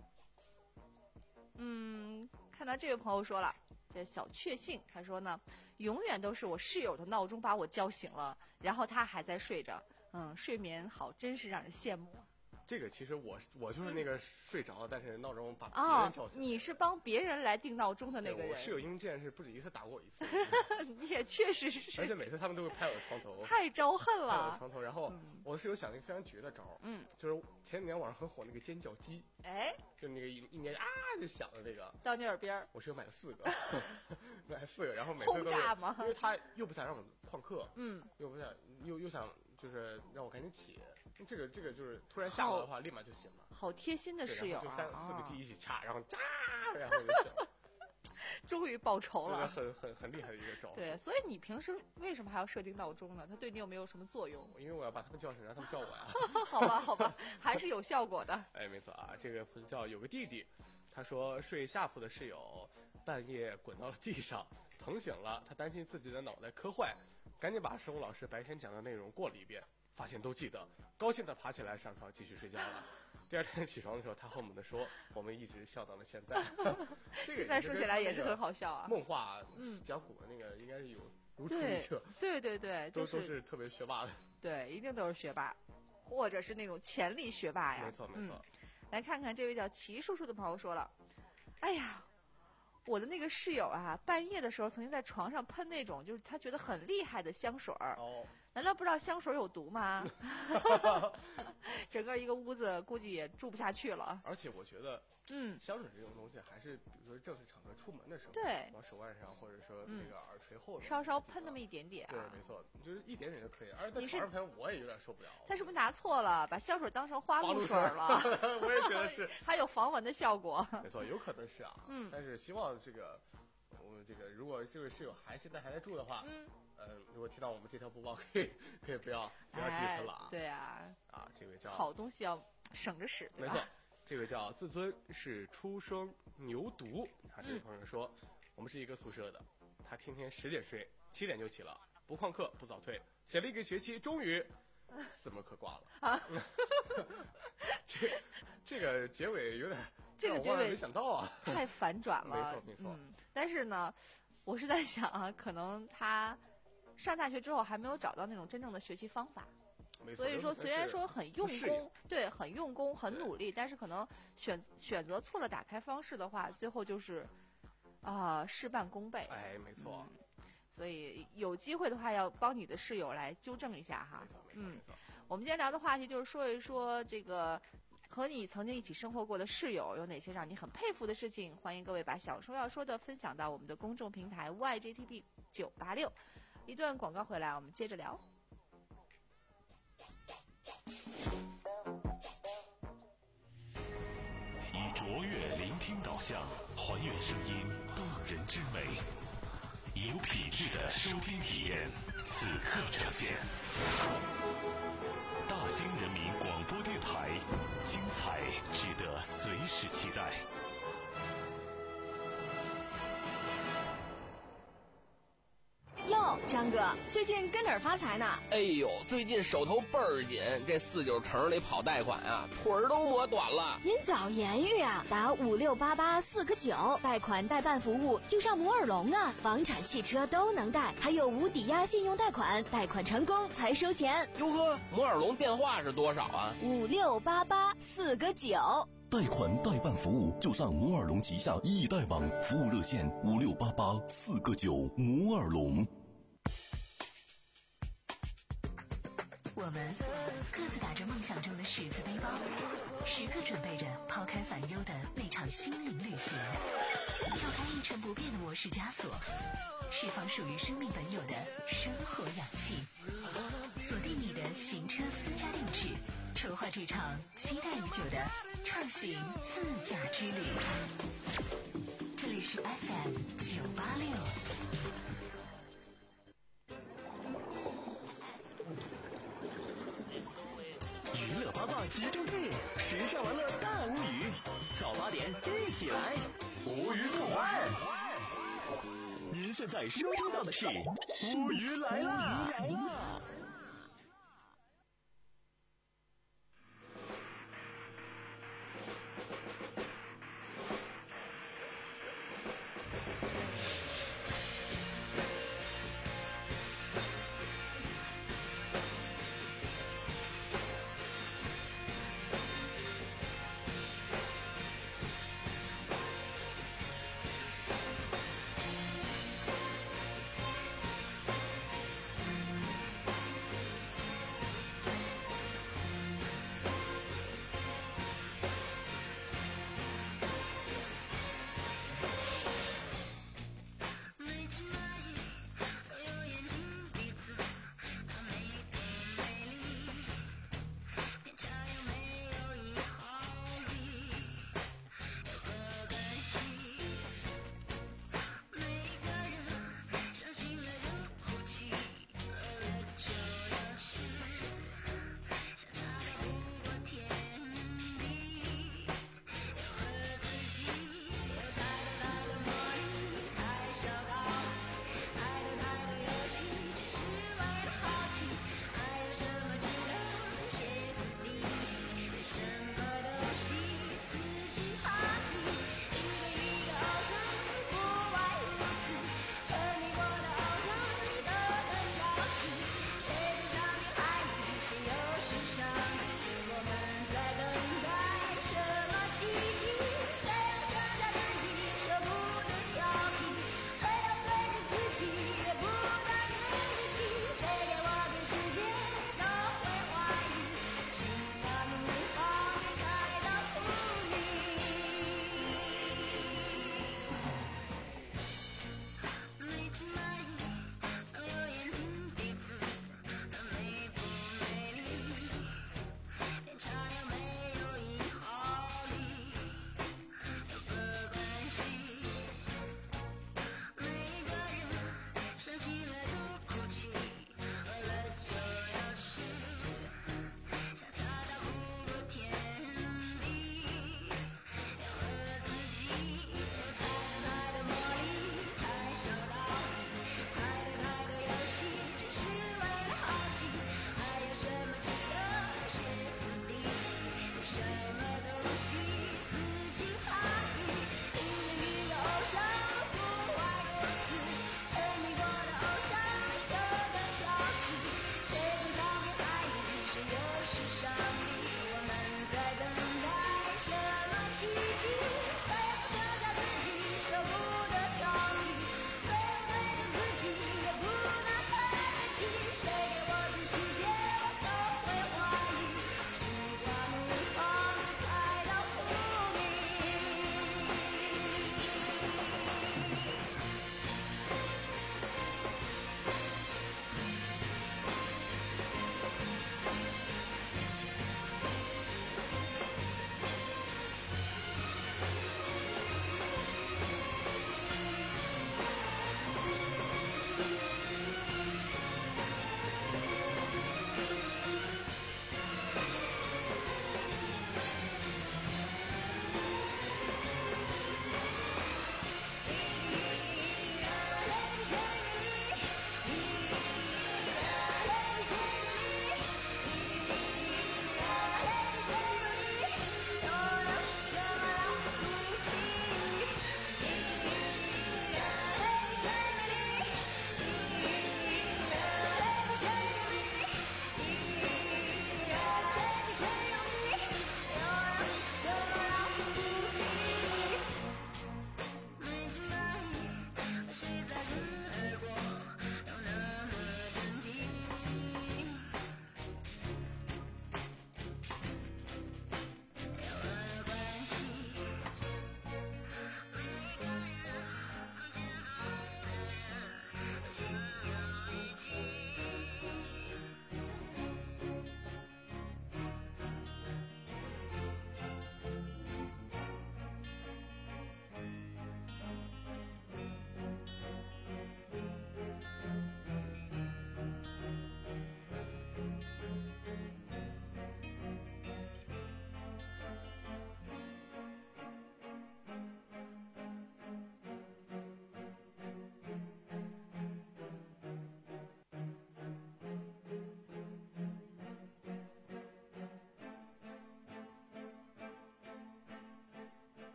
[SPEAKER 4] 嗯，看到这位朋友说了，这小确幸，他说呢，永远都是我室友的闹钟把我叫醒了，然后他还在睡着，嗯，睡眠好真是让人羡慕。
[SPEAKER 5] 这个其实我我就是那个睡着了，但是闹钟把别
[SPEAKER 4] 哦
[SPEAKER 5] 人叫，醒。
[SPEAKER 4] 你是帮别人来定闹钟的那个
[SPEAKER 5] 对我室友
[SPEAKER 4] 人，
[SPEAKER 5] 因为这件事不止一次打过我一次，
[SPEAKER 4] 你也确实
[SPEAKER 5] 而且
[SPEAKER 4] 是
[SPEAKER 5] 每次他们都会拍我的床头，
[SPEAKER 4] 太招恨
[SPEAKER 5] 拍我的
[SPEAKER 4] 了。
[SPEAKER 5] 床头。然后我的室友想了一个非常绝的招儿，
[SPEAKER 4] 嗯，
[SPEAKER 5] 就是前几年网上很火那个尖叫鸡，
[SPEAKER 4] 哎，
[SPEAKER 5] 就那个一一年啊就响的那个。
[SPEAKER 4] 到你耳边儿，
[SPEAKER 5] 我室友买了四个，买了四个，然后每次
[SPEAKER 4] 轰
[SPEAKER 5] 都是
[SPEAKER 4] 炸吗
[SPEAKER 5] 因为他又不想让我旷课，
[SPEAKER 4] 嗯，
[SPEAKER 5] 又不想又又想就是让我赶紧起，这个这个就是突然吓我的话，立马就醒了。
[SPEAKER 4] 好贴心的
[SPEAKER 5] 对
[SPEAKER 4] 室友
[SPEAKER 5] 然后就三
[SPEAKER 4] 啊，
[SPEAKER 5] 四个
[SPEAKER 4] 啊
[SPEAKER 5] 鸡一起掐，然后扎，然后就醒了，
[SPEAKER 4] 终于报仇
[SPEAKER 5] 这个
[SPEAKER 4] 了。
[SPEAKER 5] 很很很厉害的一个招。
[SPEAKER 4] 对，所以你平时为什么还要设定闹钟呢？它对你有没有什么作用？
[SPEAKER 5] 因为我要把他们叫醒，让他们叫我呀。
[SPEAKER 4] 好吧，好吧，还是有效果的。
[SPEAKER 5] 哎，没错啊，这个朋友叫有个弟弟，他说睡下铺的室友半夜滚到了地上，疼醒了，他担心自己的脑袋磕坏，赶紧把生物老师白天讲的内容过了一遍，发现都记得，高兴的爬起来上床继续睡觉了。第二天起床的时候，他和我们的说，我们一直笑到了现在。这个
[SPEAKER 4] 现在说起来也是很好笑啊。
[SPEAKER 5] 梦话，
[SPEAKER 4] 嗯
[SPEAKER 5] 讲古的那个应该是有如出一
[SPEAKER 4] 对
[SPEAKER 5] 辙，
[SPEAKER 4] 对对对，
[SPEAKER 5] 都
[SPEAKER 4] 就是
[SPEAKER 5] 都是特别学霸的。
[SPEAKER 4] 对，一定都是学霸，或者是那种潜力学霸呀。
[SPEAKER 5] 没错没错
[SPEAKER 4] 嗯。来看看这位叫齐叔叔的朋友说了，哎呀，我的那个室友啊，半夜的时候曾经在床上喷那种就是他觉得很厉害的香水儿，
[SPEAKER 5] 哦，
[SPEAKER 4] 难道不知道香水有毒吗？整个一个屋子估计也住不下去了。
[SPEAKER 5] 而且我觉得
[SPEAKER 4] 嗯，
[SPEAKER 5] 香水这种东西，还是比如说正式场合出门的时候，
[SPEAKER 4] 对
[SPEAKER 5] 往手腕上或者说那个耳垂后面
[SPEAKER 4] 稍稍喷那么一点点
[SPEAKER 5] 对，
[SPEAKER 4] 啊。
[SPEAKER 5] 没错，就是一点点就可以。而且在
[SPEAKER 4] 你是
[SPEAKER 5] 床上喷，我也有点受不了。
[SPEAKER 4] 他是不是拿错了，把香水当成花露
[SPEAKER 5] 花露
[SPEAKER 4] 水了？
[SPEAKER 5] 我也觉得是，
[SPEAKER 4] 还有防蚊的效果。
[SPEAKER 5] 没错，有可能是啊。
[SPEAKER 4] 嗯
[SPEAKER 5] 但是希望这个，我们这个如果这位室友还现在还在住的话，
[SPEAKER 4] 嗯，
[SPEAKER 5] 呃，如果听到我们这条播报，可以可以不要不要继续喷了啊。
[SPEAKER 4] 哎对啊，
[SPEAKER 5] 啊，这位叫
[SPEAKER 4] 好东西要省着使，对
[SPEAKER 5] 没错
[SPEAKER 4] 吧？，
[SPEAKER 5] 这位叫自尊是出生牛犊，啊，这位
[SPEAKER 4] 嗯
[SPEAKER 5] 朋友说，我们是一个宿舍的，他天天十点睡，七点就起了，不旷课不早退，写了一个学期，终于四门课挂了。
[SPEAKER 4] 啊
[SPEAKER 5] 这这个结尾有点
[SPEAKER 4] 这个结尾
[SPEAKER 5] 让我万万没想到啊。
[SPEAKER 4] 太反转了。
[SPEAKER 5] 没错没错
[SPEAKER 4] 嗯，但是呢，我是在想啊，可能他上大学之后还没有找到那种真正的学习方法。
[SPEAKER 5] 没错
[SPEAKER 4] 所以说，虽然说很用
[SPEAKER 5] 不适应
[SPEAKER 4] 功，对，很用功，很
[SPEAKER 5] 对
[SPEAKER 4] 努力，但是可能选选择错了打开方式的话，最后就是啊、事半功倍。
[SPEAKER 5] 哎，没错，
[SPEAKER 4] 所以有机会的话，要帮你的室友来纠正一下哈
[SPEAKER 5] 没。错，没错，
[SPEAKER 4] 嗯
[SPEAKER 5] 没错。
[SPEAKER 4] 我们今天聊的话题就是说一说这个和你曾经一起生活过的室友有哪些让你很佩服的事情。欢迎各位把想说要说的分享到我们的公众平台 Y J T B 九八六。一段广告回来，我们接着聊。
[SPEAKER 1] 以卓越聆听导向，还原声音动人之美，以有品质的收听体验，此刻呈现。大兴人民广播电台，精彩值得随时期待。
[SPEAKER 6] 哟，张哥，最近跟哪儿发财呢？
[SPEAKER 7] 哎呦，最近手头倍儿紧，这四九城里跑贷款啊，腿儿都磨短了。
[SPEAKER 6] 您早言语啊，打五六八八四个九，贷款代办服务就上摩尔龙啊，房产、汽车都能贷，还有无抵押信用贷款，贷款成功才收钱。
[SPEAKER 7] 哟呵，摩尔龙电话是多少啊？
[SPEAKER 6] 五六八八四个九。
[SPEAKER 8] 贷款代办服务就上摩尔龙旗下易贷网，服务热线五六八八四个九。摩尔龙。
[SPEAKER 2] 我们各自打着梦想中的十字背包，时刻准备着抛开烦忧的那场心灵旅行。跳开一成不变的模式枷锁，释放属于生命本有的生活氧气。锁定你的行车私家定制，筹划这场期待已久的畅行自驾之旅。这里是 F M 九八六。
[SPEAKER 9] 娱乐八卦集中地，时尚玩乐大无语。早八点一起来，无语不欢。您现在收听到的是无语来啦！来啦！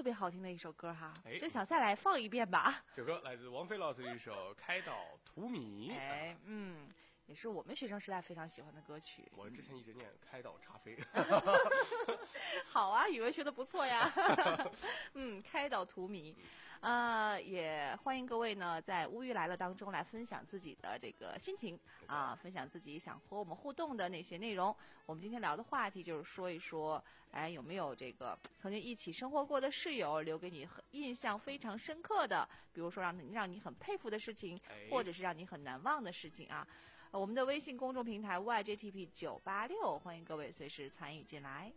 [SPEAKER 4] 特别好听的一首歌哈，
[SPEAKER 5] 哎
[SPEAKER 4] 真想再来放一遍吧。
[SPEAKER 5] 这首歌来自王菲老师的一首《开导荼蘼》。
[SPEAKER 4] 哎，嗯，也是我们学生时代非常喜欢的歌曲。
[SPEAKER 5] 我之前一直念开导茶飞。
[SPEAKER 4] 好啊，语文学的不错呀。嗯，开导荼蘼。呃，也欢迎各位呢在乌鱼来了当中来分享自己的这个心情啊，分享自己想和我们互动的那些内容。我们今天聊的话题就是说一说，哎，有没有这个曾经一起生活过的室友留给你很印象非常深刻的，比如说让你让你很佩服的事情，或者是让你很难忘的事情啊。呃我们的微信公众平台 Y J T P 九八六，欢迎各位随时参与进来。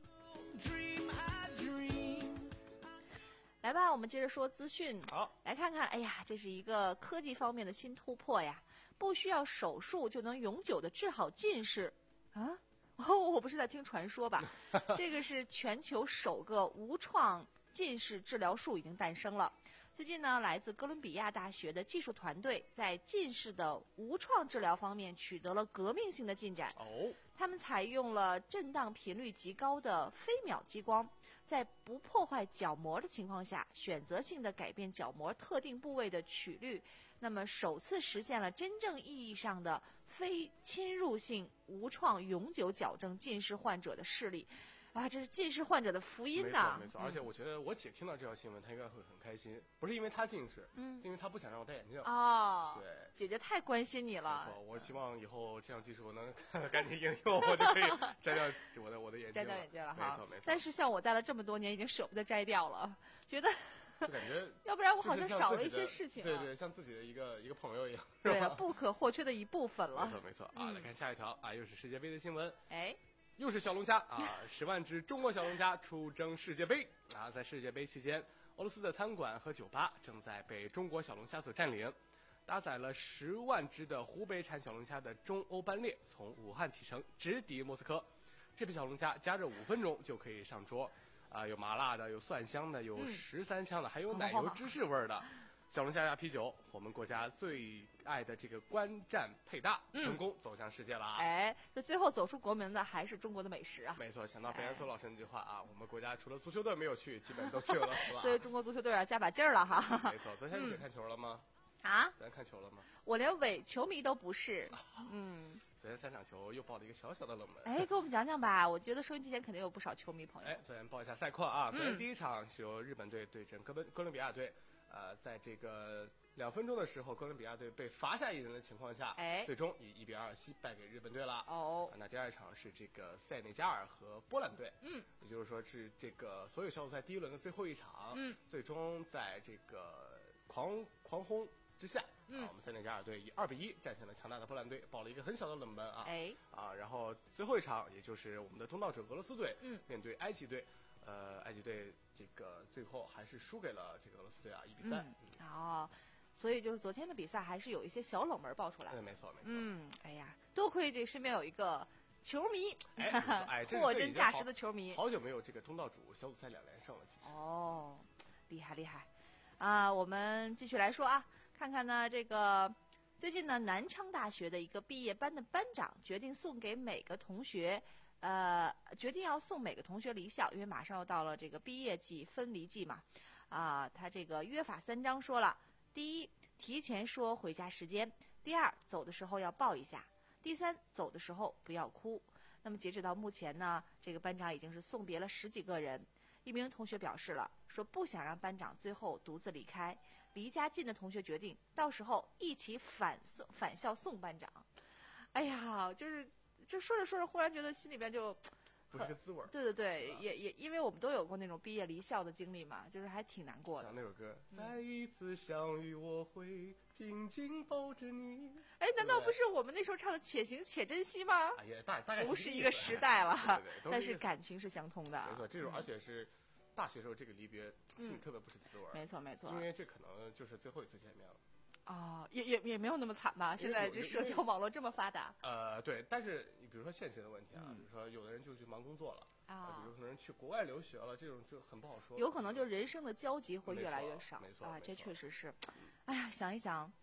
[SPEAKER 4] 来吧，我们接着说资讯。
[SPEAKER 5] 好，
[SPEAKER 4] 来看看，哎呀，这是一个科技方面的新突破呀！不需要手术就能永久的治好近视啊！哦，我不是在听传说吧？这个是全球首个无创近视治疗术已经诞生了。最近呢，来自哥伦比亚大学的技术团队在近视的无创治疗方面取得了革命性的进展。
[SPEAKER 5] 哦，
[SPEAKER 4] 他们采用了震荡频率极高的飞秒激光，在不破坏角膜的情况下，选择性的改变角膜特定部位的曲率，那么首次实现了真正意义上的非侵入性无创永久矫正近视患者的视力。啊，这是近视患者的福音呐！
[SPEAKER 5] 没错，没错。而且我觉得我姐听到这条新闻，她应该会很开心。不是因为她近视，
[SPEAKER 4] 嗯，
[SPEAKER 5] 是因为她不想让我戴眼镜。
[SPEAKER 4] 哦，
[SPEAKER 5] 对，
[SPEAKER 4] 姐姐太关心你了。
[SPEAKER 5] 没错，我希望以后这项技术能赶紧应用，我就可以摘掉我的我的眼镜。
[SPEAKER 4] 摘掉眼镜了哈。
[SPEAKER 5] 没错，没错。
[SPEAKER 4] 但是像我戴了这么多年，已经舍不得摘掉了，觉得
[SPEAKER 5] 就感觉，
[SPEAKER 4] 要不然我好像少了一些事情、啊。
[SPEAKER 5] 对对，像自己的一个一个朋友一样，
[SPEAKER 4] 对、啊，不可或缺的一部分了。
[SPEAKER 5] 没错没错啊！来看下一条啊，又是世界杯的新闻。
[SPEAKER 4] 哎。
[SPEAKER 5] 又是小龙虾啊！十万只中国小龙虾出征世界杯啊！在世界杯期间，俄罗斯的餐馆和酒吧正在被中国小龙虾所占领。搭载了十万只的湖北产小龙虾的中欧班列从武汉启程，直抵莫斯科。这批小龙虾加热五分钟就可以上桌，啊，有麻辣的，有蒜香的，有十三香的，还有奶油芝士味儿的。小龙虾加啤酒，我们国家最爱的这个观战配搭，成功走向世界了啊！
[SPEAKER 4] 哎，这最后走出国门的还是中国的美食啊！
[SPEAKER 5] 没错，想到白岩松老师那句话啊，我们国家除了足球队没有去，基本都去了，是吧？
[SPEAKER 4] 所以中国足球队要加把劲儿了哈！
[SPEAKER 5] 没错，昨天你姐看球了吗？
[SPEAKER 4] 啊？
[SPEAKER 5] 咱看球了吗？
[SPEAKER 4] 我连伪球迷都不是。嗯。
[SPEAKER 5] 昨天三场球又爆了一个小小的冷门。
[SPEAKER 4] 哎，给我们讲讲吧！我觉得收音机前肯定有不少球迷朋友。
[SPEAKER 5] 哎，昨天报一下赛况啊！昨天第一场是由日本队对阵哥本哥伦比亚队，呃，在这个两分钟的时候，哥伦比亚队被罚下一人的情况下，
[SPEAKER 4] 哎，
[SPEAKER 5] 最终以一比二惜败给日本队了。
[SPEAKER 4] 哦、
[SPEAKER 5] 啊，那第二场是这个塞内加尔和波兰队，
[SPEAKER 4] 嗯，
[SPEAKER 5] 也就是说是这个所有小组赛第一轮的最后一场，
[SPEAKER 4] 嗯，
[SPEAKER 5] 最终在这个狂狂轰之下，
[SPEAKER 4] 嗯，
[SPEAKER 5] 啊，我们塞内加尔队以二比一战胜了强大的波兰队，爆了一个很小的冷门啊，
[SPEAKER 4] 哎，
[SPEAKER 5] 啊，然后最后一场也就是我们的东道主俄罗斯队，
[SPEAKER 4] 嗯，
[SPEAKER 5] 面对埃及队，呃，埃及队这个最后还是输给了这个俄罗斯队啊，一比三。
[SPEAKER 4] 嗯、哦，所以就是昨天的比赛还是有一些小冷门爆出来。
[SPEAKER 5] 对，没错没错。
[SPEAKER 4] 嗯，哎呀，多亏这身边有一个球迷，
[SPEAKER 5] 哎，哎，
[SPEAKER 4] 货真价实的球迷。
[SPEAKER 5] 好久没有这个东道主小组赛两连胜了，其实。
[SPEAKER 4] 哦，厉害厉害，啊，我们继续来说啊。看看呢，这个最近呢，南昌大学的一个毕业班的班长决定送给每个同学，呃，决定要送每个同学离校，因为马上要到了这个毕业季、分离季嘛。啊，他这个约法三章说了：第一，提前说回家时间；第二，走的时候要抱一下；第三，走的时候不要哭。那么截止到目前呢，这个班长已经是送别了十几个人。一名同学表示了，说不想让班长最后独自离开。离家近的同学决定，到时候一起返送返校送班长。哎呀，就是就说着说着，忽然觉得心里边就
[SPEAKER 5] 不是个滋味儿。
[SPEAKER 4] 对对对，也也因为我们都有过那种毕业离校的经历嘛，就是还挺难过的。
[SPEAKER 5] 像那首歌，嗯、再一次相遇，我会紧紧抱着你。
[SPEAKER 4] 哎，难道不是我们那时候唱的《且行且珍惜》吗？
[SPEAKER 5] 哎呀，大大概
[SPEAKER 4] 不是一个时代了，
[SPEAKER 5] 对对对，
[SPEAKER 4] 但是感情是相通的。
[SPEAKER 5] 没错，这种、嗯、而且是。大学时候这个离别，心里特别不是滋味、
[SPEAKER 4] 嗯。没错没错，
[SPEAKER 5] 因为这可能就是最后一次见面了。
[SPEAKER 4] 哦，也也也没有那么惨吧？现在这社交网络这么发达。
[SPEAKER 5] 呃，对，但是你比如说现实的问题啊，嗯、比如说有的人就去忙工作了啊，比如可能去国外留学了，这种就很不好说。
[SPEAKER 4] 有可能就人生的交集会越来越少。
[SPEAKER 5] 没错，
[SPEAKER 4] 啊，这确实是。哎呀，想一想，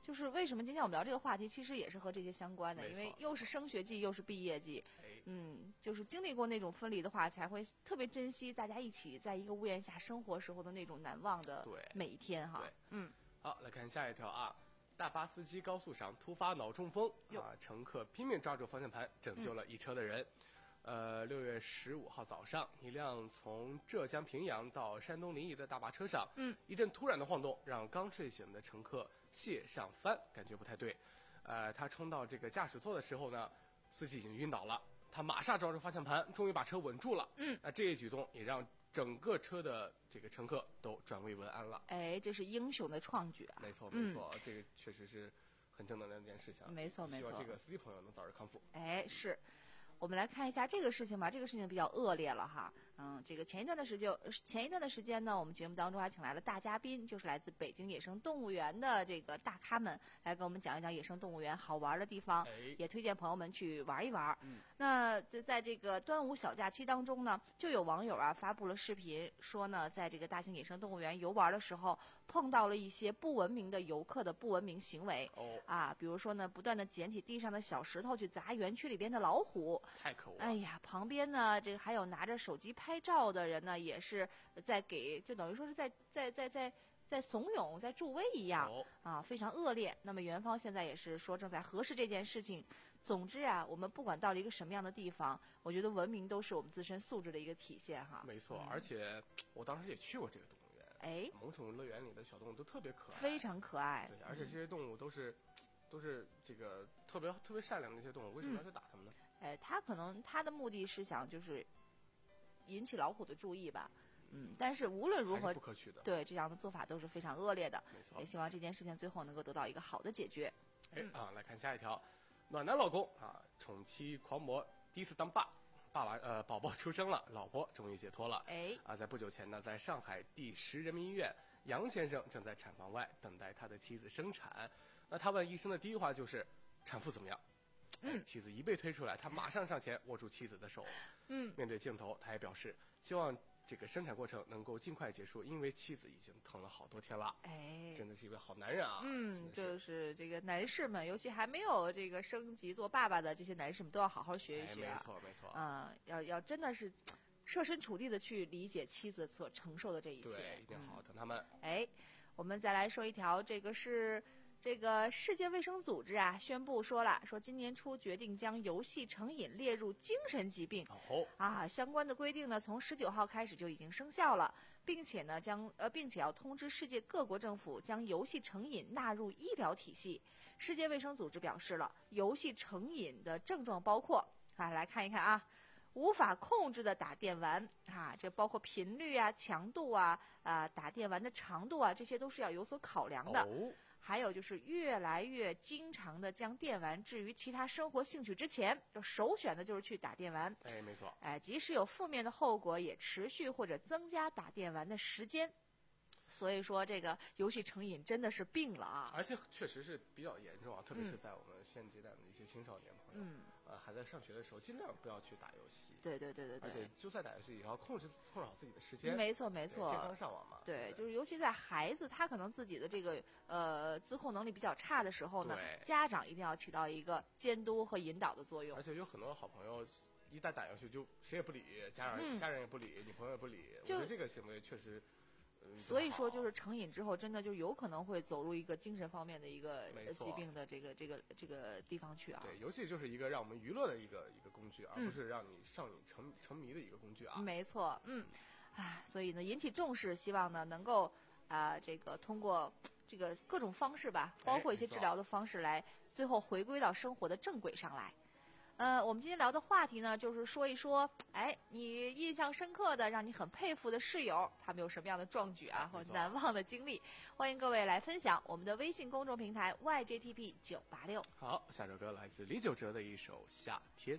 [SPEAKER 4] 就是为什么今天我们聊这个话题，其实也是和这些相关的，
[SPEAKER 5] 没错
[SPEAKER 4] 因为又是升学季，又是毕业季。
[SPEAKER 5] 哎，
[SPEAKER 4] 嗯，就是经历过那种分离的话，才会特别珍惜大家一起在一个屋檐下生活时候的那种难忘的
[SPEAKER 5] 对
[SPEAKER 4] 每一天哈
[SPEAKER 5] 对。
[SPEAKER 4] 嗯，
[SPEAKER 5] 好，来看下一条啊。大巴司机高速上突发脑中风
[SPEAKER 4] 哟
[SPEAKER 5] 啊，乘客拼命抓住方向盘，拯救了一车的人。呃，六月十五号早上，一辆从浙江平阳到山东临沂的大巴车上，
[SPEAKER 4] 嗯，
[SPEAKER 5] 一阵突然的晃动，让刚睡醒的乘客谢上帆感觉不太对。呃，他冲到这个驾驶座的时候呢，司机已经晕倒了，他马上抓住方向盘，终于把车稳住了。
[SPEAKER 4] 嗯，
[SPEAKER 5] 那这一举动也让整个车的这个乘客都转危为安了。
[SPEAKER 4] 哎，这是英雄的创举啊！
[SPEAKER 5] 没错，
[SPEAKER 4] 嗯
[SPEAKER 5] 没错，这个确实是很正能量的一件事情啊。
[SPEAKER 4] 没错没错
[SPEAKER 5] 希望这个司机朋友能早日康复。
[SPEAKER 4] 哎，是。我们来看一下这个事情吧，这个事情比较恶劣了哈。嗯，这个前一段的时间，前一段的时间呢，我们节目当中还请来了大嘉宾，就是来自北京野生动物园的这个大咖们，来跟我们讲一讲野生动物园好玩的地方，
[SPEAKER 5] 哎
[SPEAKER 4] 也推荐朋友们去玩一玩。
[SPEAKER 5] 嗯，
[SPEAKER 4] 那在在这个端午小假期当中呢，就有网友啊发布了视频，说呢，在这个大型野生动物园游玩的时候，碰到了一些不文明的游客的不文明行为。
[SPEAKER 5] 哦，
[SPEAKER 4] 啊，比如说呢，不断的捡起地上的小石头去砸园区里边的老虎。
[SPEAKER 5] 太可恶了。
[SPEAKER 4] 哎呀，旁边呢，这个还有拿着手机拍照的人呢，也是在给，就等于说是在在在在在怂恿，在助威一样、
[SPEAKER 5] 哦
[SPEAKER 4] 啊，非常恶劣。那么园方现在也是说正在核实这件事情。总之啊，我们不管到了一个什么样的地方，我觉得文明都是我们自身素质的一个体现哈。
[SPEAKER 5] 没错，
[SPEAKER 4] 嗯
[SPEAKER 5] 而且我当时也去过这个动物园，
[SPEAKER 4] 哎，
[SPEAKER 5] 萌宠乐园里的小动物都特别可爱，
[SPEAKER 4] 非常可爱。
[SPEAKER 5] 对，而且这些动物都是都是这个特别特别善良的一些动物，为什么要去打它们呢？
[SPEAKER 4] 哎，他可能他的目的是想就是引起老虎的注意吧。嗯，但是无论如何
[SPEAKER 5] 还是不，可取的。
[SPEAKER 4] 对这样的做法都是非常恶劣的。
[SPEAKER 5] 没错
[SPEAKER 4] 也希望这件事情最后能够得到一个好的解决。
[SPEAKER 5] 哎啊，来看下一条，暖男老公啊，宠妻狂魔第一次当爸，爸爸呃宝宝出生了，老婆终于解脱了。
[SPEAKER 4] 哎，
[SPEAKER 5] 啊，在不久前呢，在上海第十人民医院，杨先生正在产房外等待他的妻子生产。那他问医生的第一话就是：“产妇怎么样？”嗯，妻子一被推出来，他马上上前握住妻子的手。
[SPEAKER 4] 嗯，
[SPEAKER 5] 面对镜头，他也表示希望这个生产过程能够尽快结束，因为妻子已经疼了好多天了。
[SPEAKER 4] 哎，
[SPEAKER 5] 真的是一位好男人啊！
[SPEAKER 4] 嗯，
[SPEAKER 5] 真的
[SPEAKER 4] 就是这个男士们，尤其还没有这个升级做爸爸的这些男士们，都要好好学一
[SPEAKER 5] 哎，
[SPEAKER 4] 学啊。
[SPEAKER 5] 没错没错。
[SPEAKER 4] 啊、要要真的是设身处地的去理解妻子所承受的这一切。
[SPEAKER 5] 对，一定好好疼他们。
[SPEAKER 4] 哎，我们再来说一条，这个是这个世界卫生组织啊宣布说了，说今年初决定将游戏成瘾列入精神疾病。
[SPEAKER 5] 哦，
[SPEAKER 4] 啊，相关的规定呢，从十九号开始就已经生效了，并且呢，将呃，并且要通知世界各国政府将游戏成瘾纳入医疗体系。世界卫生组织表示了，游戏成瘾的症状包括啊，来看一看啊，无法控制的打电玩啊，这包括频率啊、强度啊、啊打电玩的长度啊，这些都是要有所考量的。
[SPEAKER 5] 哦，
[SPEAKER 4] 还有就是越来越经常的将电玩置于其他生活兴趣之前，就首选的就是去打电玩。
[SPEAKER 5] 哎，没错。
[SPEAKER 4] 哎，即使有负面的后果，也持续或者增加打电玩的时间。所以说，这个游戏成瘾真的是病了啊！
[SPEAKER 5] 而且确实是比较严重啊，特别是
[SPEAKER 4] 嗯
[SPEAKER 5] 在我们现阶段的一些青少年朋友，
[SPEAKER 4] 嗯，
[SPEAKER 5] 呃，还在上学的时候，尽量不要去打游戏。
[SPEAKER 4] 对对对对
[SPEAKER 5] 而且
[SPEAKER 4] 对，
[SPEAKER 5] 就算打游戏，也要控制控制好自己的时间。
[SPEAKER 4] 没错没
[SPEAKER 5] 对健康
[SPEAKER 4] 错。
[SPEAKER 5] 上网嘛。
[SPEAKER 4] 对，
[SPEAKER 5] 不
[SPEAKER 4] 就是尤其在孩子他可能自己的这个呃自控能力比较差的时候呢
[SPEAKER 5] 对，
[SPEAKER 4] 家长一定要起到一个监督和引导的作用
[SPEAKER 5] 而。且有很多好朋友，一旦打游戏就谁也不理，家长、
[SPEAKER 4] 嗯
[SPEAKER 5] 家人也不理，女朋友也不理。我
[SPEAKER 4] 就
[SPEAKER 5] 觉得这个行为确实，嗯，
[SPEAKER 4] 所以说，就
[SPEAKER 5] 不太好
[SPEAKER 4] 是成瘾之后，真的就有可能会走入一个精神方面的一个呃
[SPEAKER 5] 没错
[SPEAKER 4] 疾病的这个这个这个地方去啊。
[SPEAKER 5] 对，游戏就是一个让我们娱乐的一个一个工具，而
[SPEAKER 4] 嗯
[SPEAKER 5] 不是让你上瘾沉沉迷的一个工具啊。
[SPEAKER 4] 没错，嗯，唉，所以呢，引起重视，希望呢能够啊、这个通过这个各种方式吧，包括一些
[SPEAKER 5] 没错
[SPEAKER 4] 治疗的方式来，最后回归到生活的正轨上来。呃，我们今天聊的话题呢，就是说一说，哎，你印象深刻的、让你很佩服的室友，他们有什么样的壮举啊，或者
[SPEAKER 5] 没错
[SPEAKER 4] 难忘的经历？欢迎各位来分享我们的微信公众平台 Y J T P 九八六。
[SPEAKER 5] 好，下首歌来自李玖哲的一首《夏天》。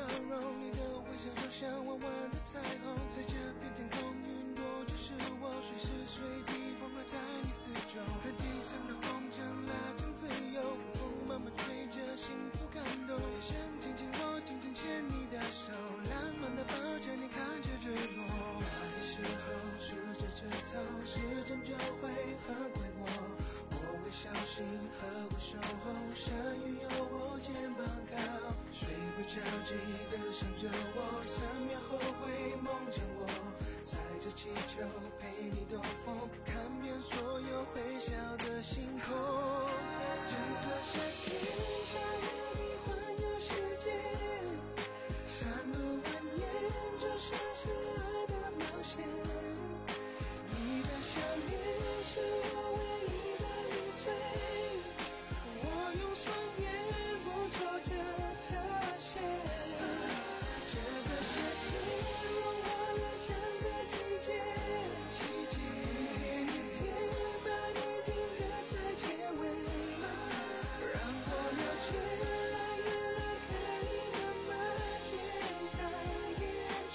[SPEAKER 3] 笑容，你的微笑就像弯弯的彩虹，在这片天空，云朵就是我，随时随地环绕在你四周。和地上的风筝拉近自由，风慢慢吹着，幸福感动。也想紧紧握，紧紧牵你的手，浪漫的抱着你，看着日落。来的时候数着指头，时间就会很快过。我会小心呵护守候，下雨有我肩膀靠，睡不着记得想着我，三秒后会梦见我，载着气球陪你兜风，看遍所有会笑的星空。整个夏天想和你环游世界，山路蜿蜒就像是爱的冒险，你的笑脸是我唯一的累赘，我用双眼捕捉着特写。这个夏天融化了整个季节，一天一天把你定格在结尾，让我了解来越了可以慢慢简单点缀。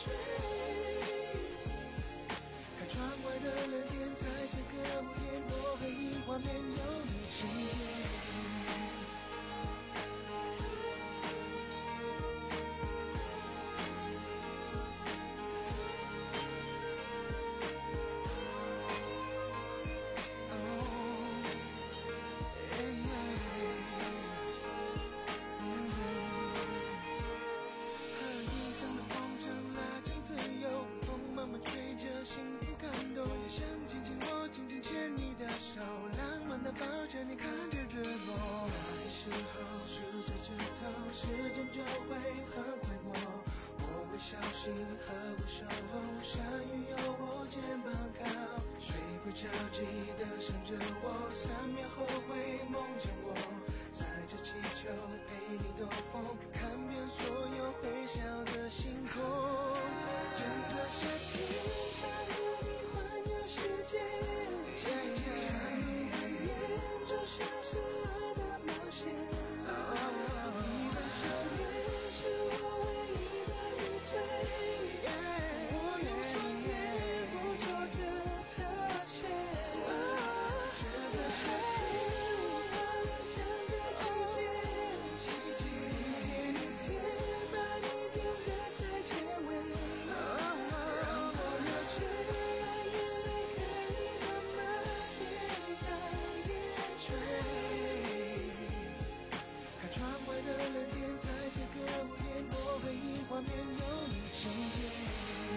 [SPEAKER 3] 看窗外的蓝天，在这个午夜，我回忆画面有你呈现。和地上的风筝拉近自由，风慢慢吹着，幸福感动。也想紧紧握，紧紧牵你的手，浪漫的抱着你，看着日落。来的时候数着指头，时间就会很快过。我会小心呵护守候，下雨有我肩膀靠，睡不着记得想着我，三秒后会梦见我，载着气球陪你兜风，看遍所有会笑的星空。整个夏天想和你环游世界，山路蜿蜒就像是爱的冒险，你的笑脸是我唯一的累赘，我用双眼捕捉着特写。这个夏天融化了整个季节，一天一天把你定格在结尾，让我了解来越泪可以慢慢简单点缀。看窗外的蓝天，在这个午夜，我回忆画面有你呈现。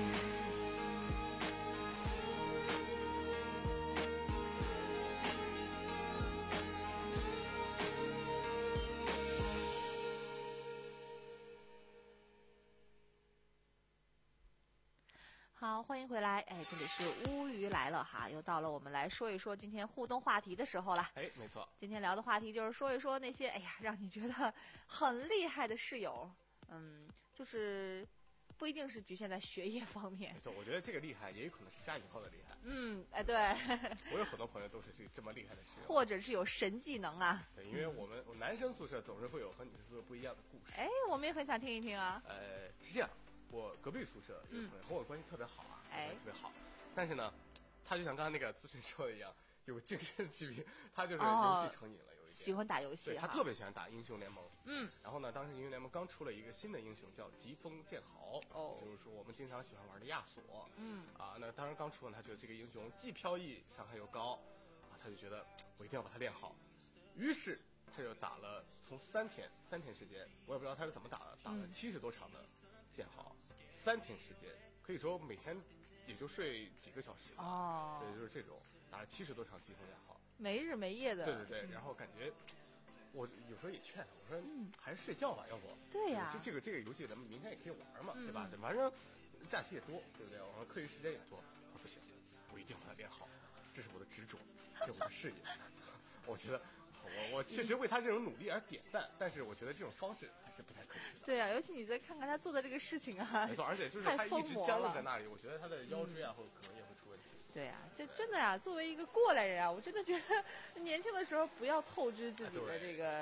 [SPEAKER 4] 好，欢迎回来。哎，这里是乌鱼来了哈，又到了我们来说一说今天互动话题的时候了。
[SPEAKER 5] 哎，没错，
[SPEAKER 4] 今天聊的话题就是说一说那些哎呀让你觉得很厉害的室友，嗯，就是不一定是局限在学业方面
[SPEAKER 5] 没。错，我觉得这个厉害也有可能是加引号的厉害。
[SPEAKER 4] 嗯，哎对，
[SPEAKER 5] 我有很多朋友都是这这么厉害的室友，
[SPEAKER 4] 或者是有神技能啊。
[SPEAKER 5] 对，因为我们我男生宿舍总是会有和女生宿舍不一样的故事。
[SPEAKER 4] 哎，我们也很想听一听啊。
[SPEAKER 5] 呃，是这样，我隔壁宿舍有个朋友和我关系特别好啊，
[SPEAKER 4] 哎
[SPEAKER 5] 关系特别好，但是呢，他就像刚才那个咨询说的一样，有精神疾病，他就是游戏成瘾了，有一点。
[SPEAKER 4] 喜欢打游戏
[SPEAKER 5] 对，他
[SPEAKER 4] 哈。
[SPEAKER 5] 特别喜欢打英雄联盟。
[SPEAKER 4] 嗯，
[SPEAKER 5] 然后呢，当时英雄联盟刚出了一个新的英雄叫疾风剑豪，
[SPEAKER 4] 哦
[SPEAKER 5] 就是说我们经常喜欢玩的亚索。
[SPEAKER 4] 嗯，
[SPEAKER 5] 啊，那当时刚出呢，他觉得这个英雄既飘逸，伤害又高，啊，他就觉得我一定要把它练好，于是他就打了从三天三天时间，我也不知道他是怎么打的，打了
[SPEAKER 4] 嗯
[SPEAKER 5] 七十多场的剑豪，三天时间，可以说每天也就睡几个小时吧。
[SPEAKER 4] 哦
[SPEAKER 5] 对，就是这种打了七十多场疾风剑豪。
[SPEAKER 4] 没日没夜的。
[SPEAKER 5] 对对对，然后感觉我有时候也劝他，我说还是睡觉吧，要不
[SPEAKER 4] 对呀
[SPEAKER 5] 这这个这个游戏咱们明天也可以玩嘛，
[SPEAKER 4] 嗯
[SPEAKER 5] 对吧？反正假期也多，对不对？我说课余时间也多，我说不行，我一定要把它练好，这是我的执着，这是我的事业。我觉得我我确实为他这种努力而点赞，但是我觉得这种方式还是不太可取的。
[SPEAKER 4] 对呀、尤其你再看看他做的这个事情啊，
[SPEAKER 5] 没错，而且就是
[SPEAKER 4] 太
[SPEAKER 5] 他一直
[SPEAKER 4] 疯魔了
[SPEAKER 5] 僵在那里，我觉得他的腰椎啊，或可能也会出问题。
[SPEAKER 4] 对呀、这真的呀、作为一个过来人啊，我真的觉得年轻的时候不要透支自己的
[SPEAKER 5] 对
[SPEAKER 4] 这个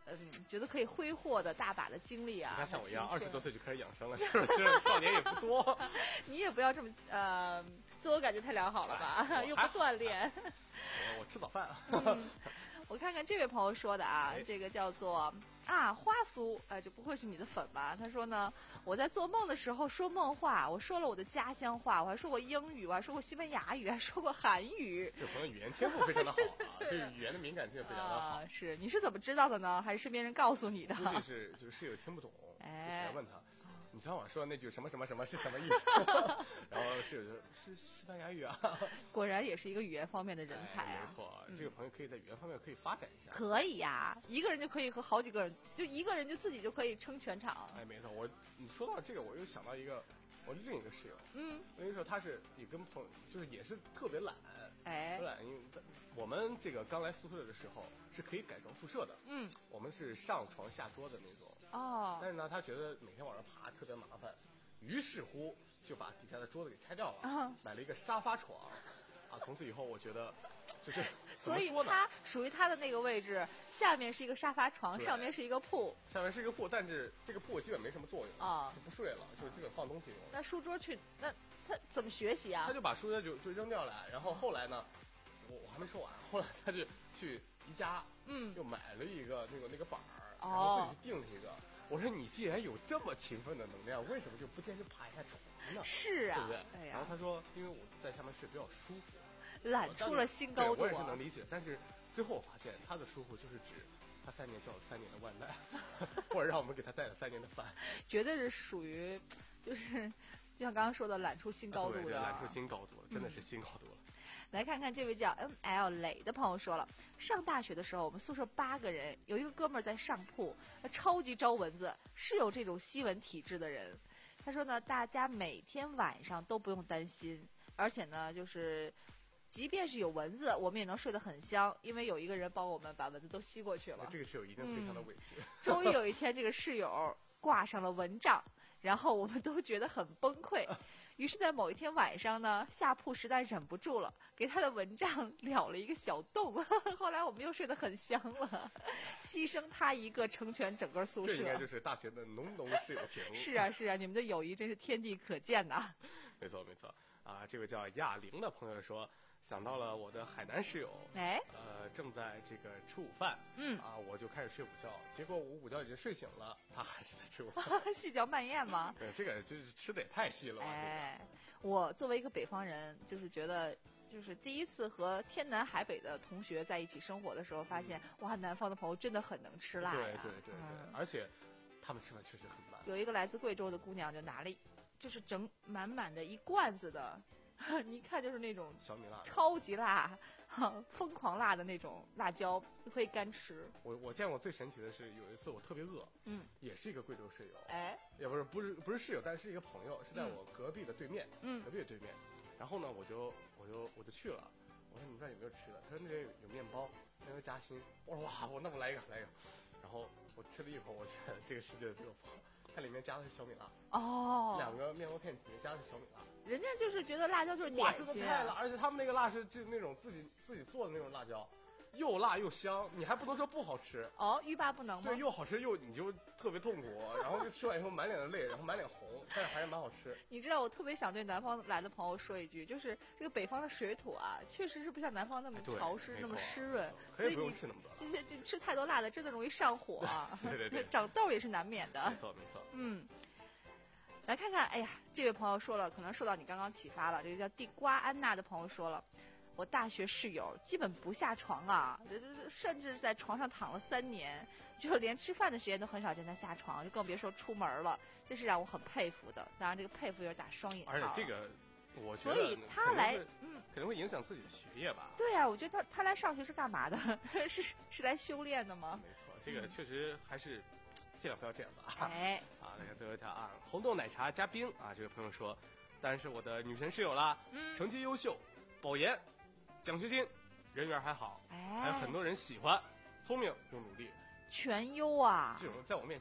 [SPEAKER 4] 嗯觉得可以挥霍的大把的精力啊。
[SPEAKER 5] 你看像我一样，二十多岁就开始养生了，其
[SPEAKER 4] 实
[SPEAKER 5] 其实少年也不多。
[SPEAKER 4] 你也不要这么呃，自我感觉太良好了吧？哎、又不锻炼。
[SPEAKER 5] 我我吃早饭。
[SPEAKER 4] 嗯，我看看这位朋友说的啊，这个叫做啊花酥，哎、呃，这不会是你的粉吧？他说呢，我在做梦的时候说梦话，我说了我的家乡话，我还说过英语，我还说过西班牙语，还说过韩语。
[SPEAKER 5] 这朋友语言天赋非常的好啊，对语言的敏感性非常的好。
[SPEAKER 4] 啊、是，你是怎么知道的呢？还是身边人告诉你的？
[SPEAKER 5] 估计是就是室友听不懂，
[SPEAKER 4] 哎，
[SPEAKER 5] 就问他。你昨晚说的那句什么什么什么是什么意思？然后室友就说是西班牙语啊。
[SPEAKER 4] 果然也是一个语言方面的人才啊。
[SPEAKER 5] 哎、没错、嗯，这个朋友可以在语言方面可以发展一下。
[SPEAKER 4] 可以呀、啊，一个人就可以和好几个人，就一个人就自己就可以撑全场。
[SPEAKER 5] 哎，没错，我你说到这个，我又想到一个我另一个室友，
[SPEAKER 4] 嗯，
[SPEAKER 5] 另一个室友他是也跟朋友就是也是特别懒，
[SPEAKER 4] 哎，
[SPEAKER 5] 特别懒，因为我们这个刚来宿舍的时候是可以改装宿舍的，
[SPEAKER 4] 嗯，
[SPEAKER 5] 我们是上床下桌的那种。
[SPEAKER 4] 哦，
[SPEAKER 5] 但是呢，他觉得每天往上爬特别麻烦，于是乎就把底下的桌子给拆掉了，啊、买了一个沙发床。啊，从此以后我觉得，就是
[SPEAKER 4] 所以它属于它的那个位置，下面是一个沙发床，上面是一个铺，
[SPEAKER 5] 上面是一个铺，但是这个铺基本没什么作用
[SPEAKER 4] 啊，
[SPEAKER 5] 就不睡了，就是基本放东西用。
[SPEAKER 4] 那书桌去，那他怎么学习啊？
[SPEAKER 5] 他就把书桌就就扔掉了，然后后来呢，我我还没说完，后来他就去宜家，
[SPEAKER 4] 嗯，
[SPEAKER 5] 又买了一个那个那个板儿，
[SPEAKER 4] 哦、
[SPEAKER 5] 然后自己去订了一个。我说你既然有这么勤奋的能量，为什么就不坚持爬一下床呢？
[SPEAKER 4] 是啊，
[SPEAKER 5] 对不对？
[SPEAKER 4] 哎呀，
[SPEAKER 5] 然后他说，因为我在下面睡比较舒服。
[SPEAKER 4] 懒出了新高度、啊，
[SPEAKER 5] 我也是能理解。但是最后我发现，他的舒服就是指他三年交了三年的外卖，或者让我们给他带了三年的饭，
[SPEAKER 4] 绝对是属于，就是就像刚刚说的懒出新高度的，
[SPEAKER 5] 啊、对对懒出新高度了，真的是新高度了。
[SPEAKER 4] 嗯、来看看这位叫 N L 磊的朋友说了，上大学的时候，我们宿舍八个人，有一个哥们儿在上铺，超级招蚊子，是有这种吸蚊体质的人。他说呢，大家每天晚上都不用担心，而且呢，就是即便是有蚊子，我们也能睡得很香，因为有一个人帮我们把蚊子都吸过去了。
[SPEAKER 5] 这个室友一定非常的委屈。
[SPEAKER 4] 嗯、终于有一天，这个室友挂上了蚊帐，然后我们都觉得很崩溃。于是，在某一天晚上呢，下铺实在忍不住了，给他的蚊帐燎了一个小洞。后来我们又睡得很香了，牺牲他一个成全整个宿舍。
[SPEAKER 5] 这应该就是大学的浓浓室友情。
[SPEAKER 4] 是啊，是啊，你们的友谊真是天地可见呐。
[SPEAKER 5] 没错，没错。啊，这位叫亚玲的朋友说，想到了我的海南室友，
[SPEAKER 4] 哎，
[SPEAKER 5] 呃，正在这个吃午饭，
[SPEAKER 4] 嗯，
[SPEAKER 5] 啊，我就开始睡午觉，结果我午觉已经睡醒了，他还是在吃午饭，
[SPEAKER 4] 细嚼慢咽吗？
[SPEAKER 5] 对，这个就是吃的也太细了吧。
[SPEAKER 4] 哎，这个、我作为一个北方人，就是觉得，就是第一次和天南海北的同学在一起生活的时候，发现、嗯、哇，南方的朋友真的很能吃辣呀，
[SPEAKER 5] 对对对对、
[SPEAKER 4] 嗯，
[SPEAKER 5] 而且他们吃饭确实很慢。
[SPEAKER 4] 有一个来自贵州的姑娘就拿了，就是整满满的一罐子的。你一看就是那种
[SPEAKER 5] 小米辣，
[SPEAKER 4] 超级辣、疯狂辣的那种辣椒，可以干吃。
[SPEAKER 5] 我我见过最神奇的是，有一次我特别饿，
[SPEAKER 4] 嗯，
[SPEAKER 5] 也是一个贵州室友，
[SPEAKER 4] 哎，
[SPEAKER 5] 也不是不是不是室友，但是一个朋友，是在我隔壁的对面，
[SPEAKER 4] 嗯，
[SPEAKER 5] 隔壁的对面。然后呢，我就我就我就去了，我说你们这儿有没有吃的？他说那边有有面包，那边夹心。我说哇，我那我来一个来一个。然后我吃了一口，我觉得这个世界只有它里面加的是小米辣
[SPEAKER 4] 哦，
[SPEAKER 5] 两个面包片里面加的是小米辣。
[SPEAKER 4] 人家就是觉得辣椒就是点心，
[SPEAKER 5] 哇，真的太辣！而且他们那个辣是就那种自己自己做的那种辣椒，又辣又香，你还不能说不好吃
[SPEAKER 4] 哦，欲罢不能吗？
[SPEAKER 5] 对，又好吃又你就特别痛苦，然后就吃完以后满脸的泪，然后满脸红，但是还是蛮好吃。
[SPEAKER 4] 你知道我特别想对南方来的朋友说一句，就是这个北方的水土啊，确实是不像南方那么潮湿、那么湿润，所以你
[SPEAKER 5] 吃那么多
[SPEAKER 4] 这些这吃太多辣的真的容易上火啊，
[SPEAKER 5] 对对对，
[SPEAKER 4] 长痘也是难免的。
[SPEAKER 5] 没错没错，
[SPEAKER 4] 嗯。来看看，哎呀，这位朋友说了，可能受到你刚刚启发了。这个叫地瓜安娜的朋友说了，我大学室友基本不下床啊，甚至在床上躺了三年，就连吃饭的时间都很少见他下床，就更别说出门了。这是让我很佩服的。当然，这个佩服有点打双引号。
[SPEAKER 5] 而且这个，我觉
[SPEAKER 4] 得，所以他来，嗯，
[SPEAKER 5] 可能会影响自己的学业吧。
[SPEAKER 4] 对啊，我觉得他他来上学是干嘛的？是是来修炼的吗？
[SPEAKER 5] 没错，这个确实还是。尽量不要这样子啊！
[SPEAKER 4] 哎，
[SPEAKER 5] 啊，来看最后一条啊，红豆奶茶加冰啊，这位朋友说，当然是我的女神室友啦，
[SPEAKER 4] 嗯，
[SPEAKER 5] 成绩优秀，保研，奖学金，人缘还好，
[SPEAKER 4] 哎，
[SPEAKER 5] 还有很多人喜欢，聪明又努力，
[SPEAKER 4] 全优啊！
[SPEAKER 5] 这种在我面前就是那种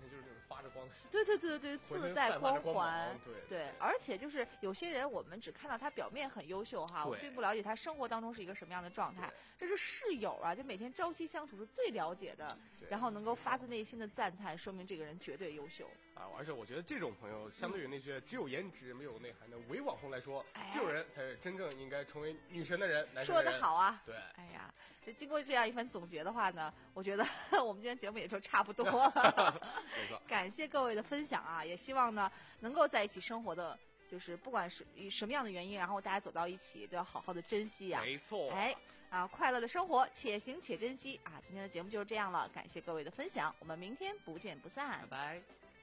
[SPEAKER 5] 发着光，
[SPEAKER 4] 对对对对，自带光环，
[SPEAKER 5] 对
[SPEAKER 4] 对，而且就是有些人我们只看到他表面很优秀哈，我并不了解他生活当中是一个什么样的状态。这是室友啊，就每天朝夕相处是最了解的，然后能够发自内心的赞叹，说明这个人绝对优秀
[SPEAKER 5] 啊！而且我觉得这种朋友，相对于那些只有颜值没有内涵的伪网红来说，哎、这种人才是真正应该成为女神的人。男神的人
[SPEAKER 4] 说得好啊！
[SPEAKER 5] 对，
[SPEAKER 4] 哎呀，这经过这样一番总结的话呢，我觉得我们今天节目也就差不多了。
[SPEAKER 5] 没错，
[SPEAKER 4] 感谢各位的分享啊，也希望呢能够在一起生活的，就是不管是以什么样的原因，然后大家走到一起都要好好的珍惜呀、啊。
[SPEAKER 5] 没错，
[SPEAKER 4] 哎啊，快乐的生活，且行且珍惜啊！今天的节目就是这样了，感谢各位的分享，我们明天不见不散，
[SPEAKER 5] 拜拜。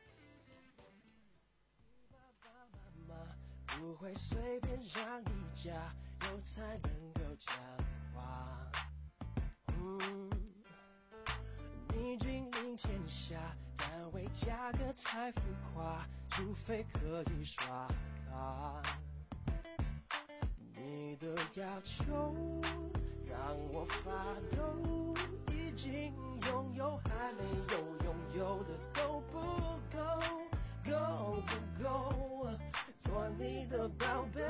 [SPEAKER 3] 不会随便让你加油才能够讲话，嗯，你君临天下，但为价格太浮夸，除非可以刷卡。你的要求让我发抖，已经拥有还没有拥有的都不够，够不够做你的宝贝。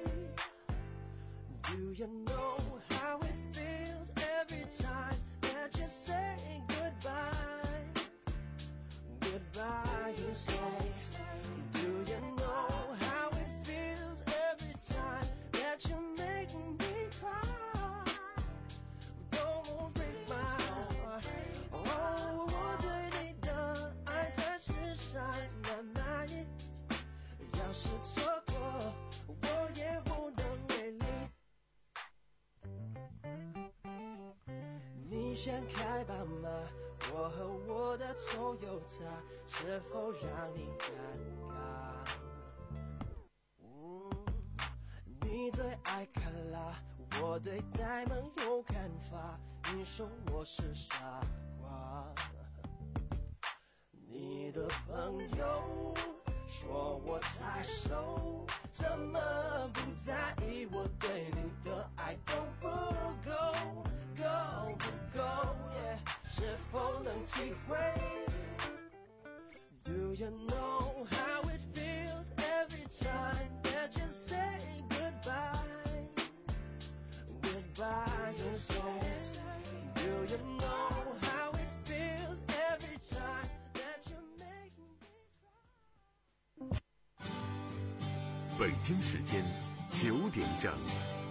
[SPEAKER 3] Do you know how it feels every time that you say goodbye? Goodbye you say. Do you know how it feels every time that you make me cry? Don't break my heart. Oh, 我对你的爱在世上难买，要是错过我也不能为你。你想开吧吗？我和我的Toyota是否让你尴尬？嗯，你最爱看辣，我对呆萌有看法。你说我是傻瓜，你的朋友说我太瘦，怎么不在意我对你的爱都不够，够不够、yeah, 是否能体会 Do you know how it feels every time that you say goodbye? Goodbye you say. Do you know how it feels every time that you make me cry?
[SPEAKER 1] 北京时间九点整。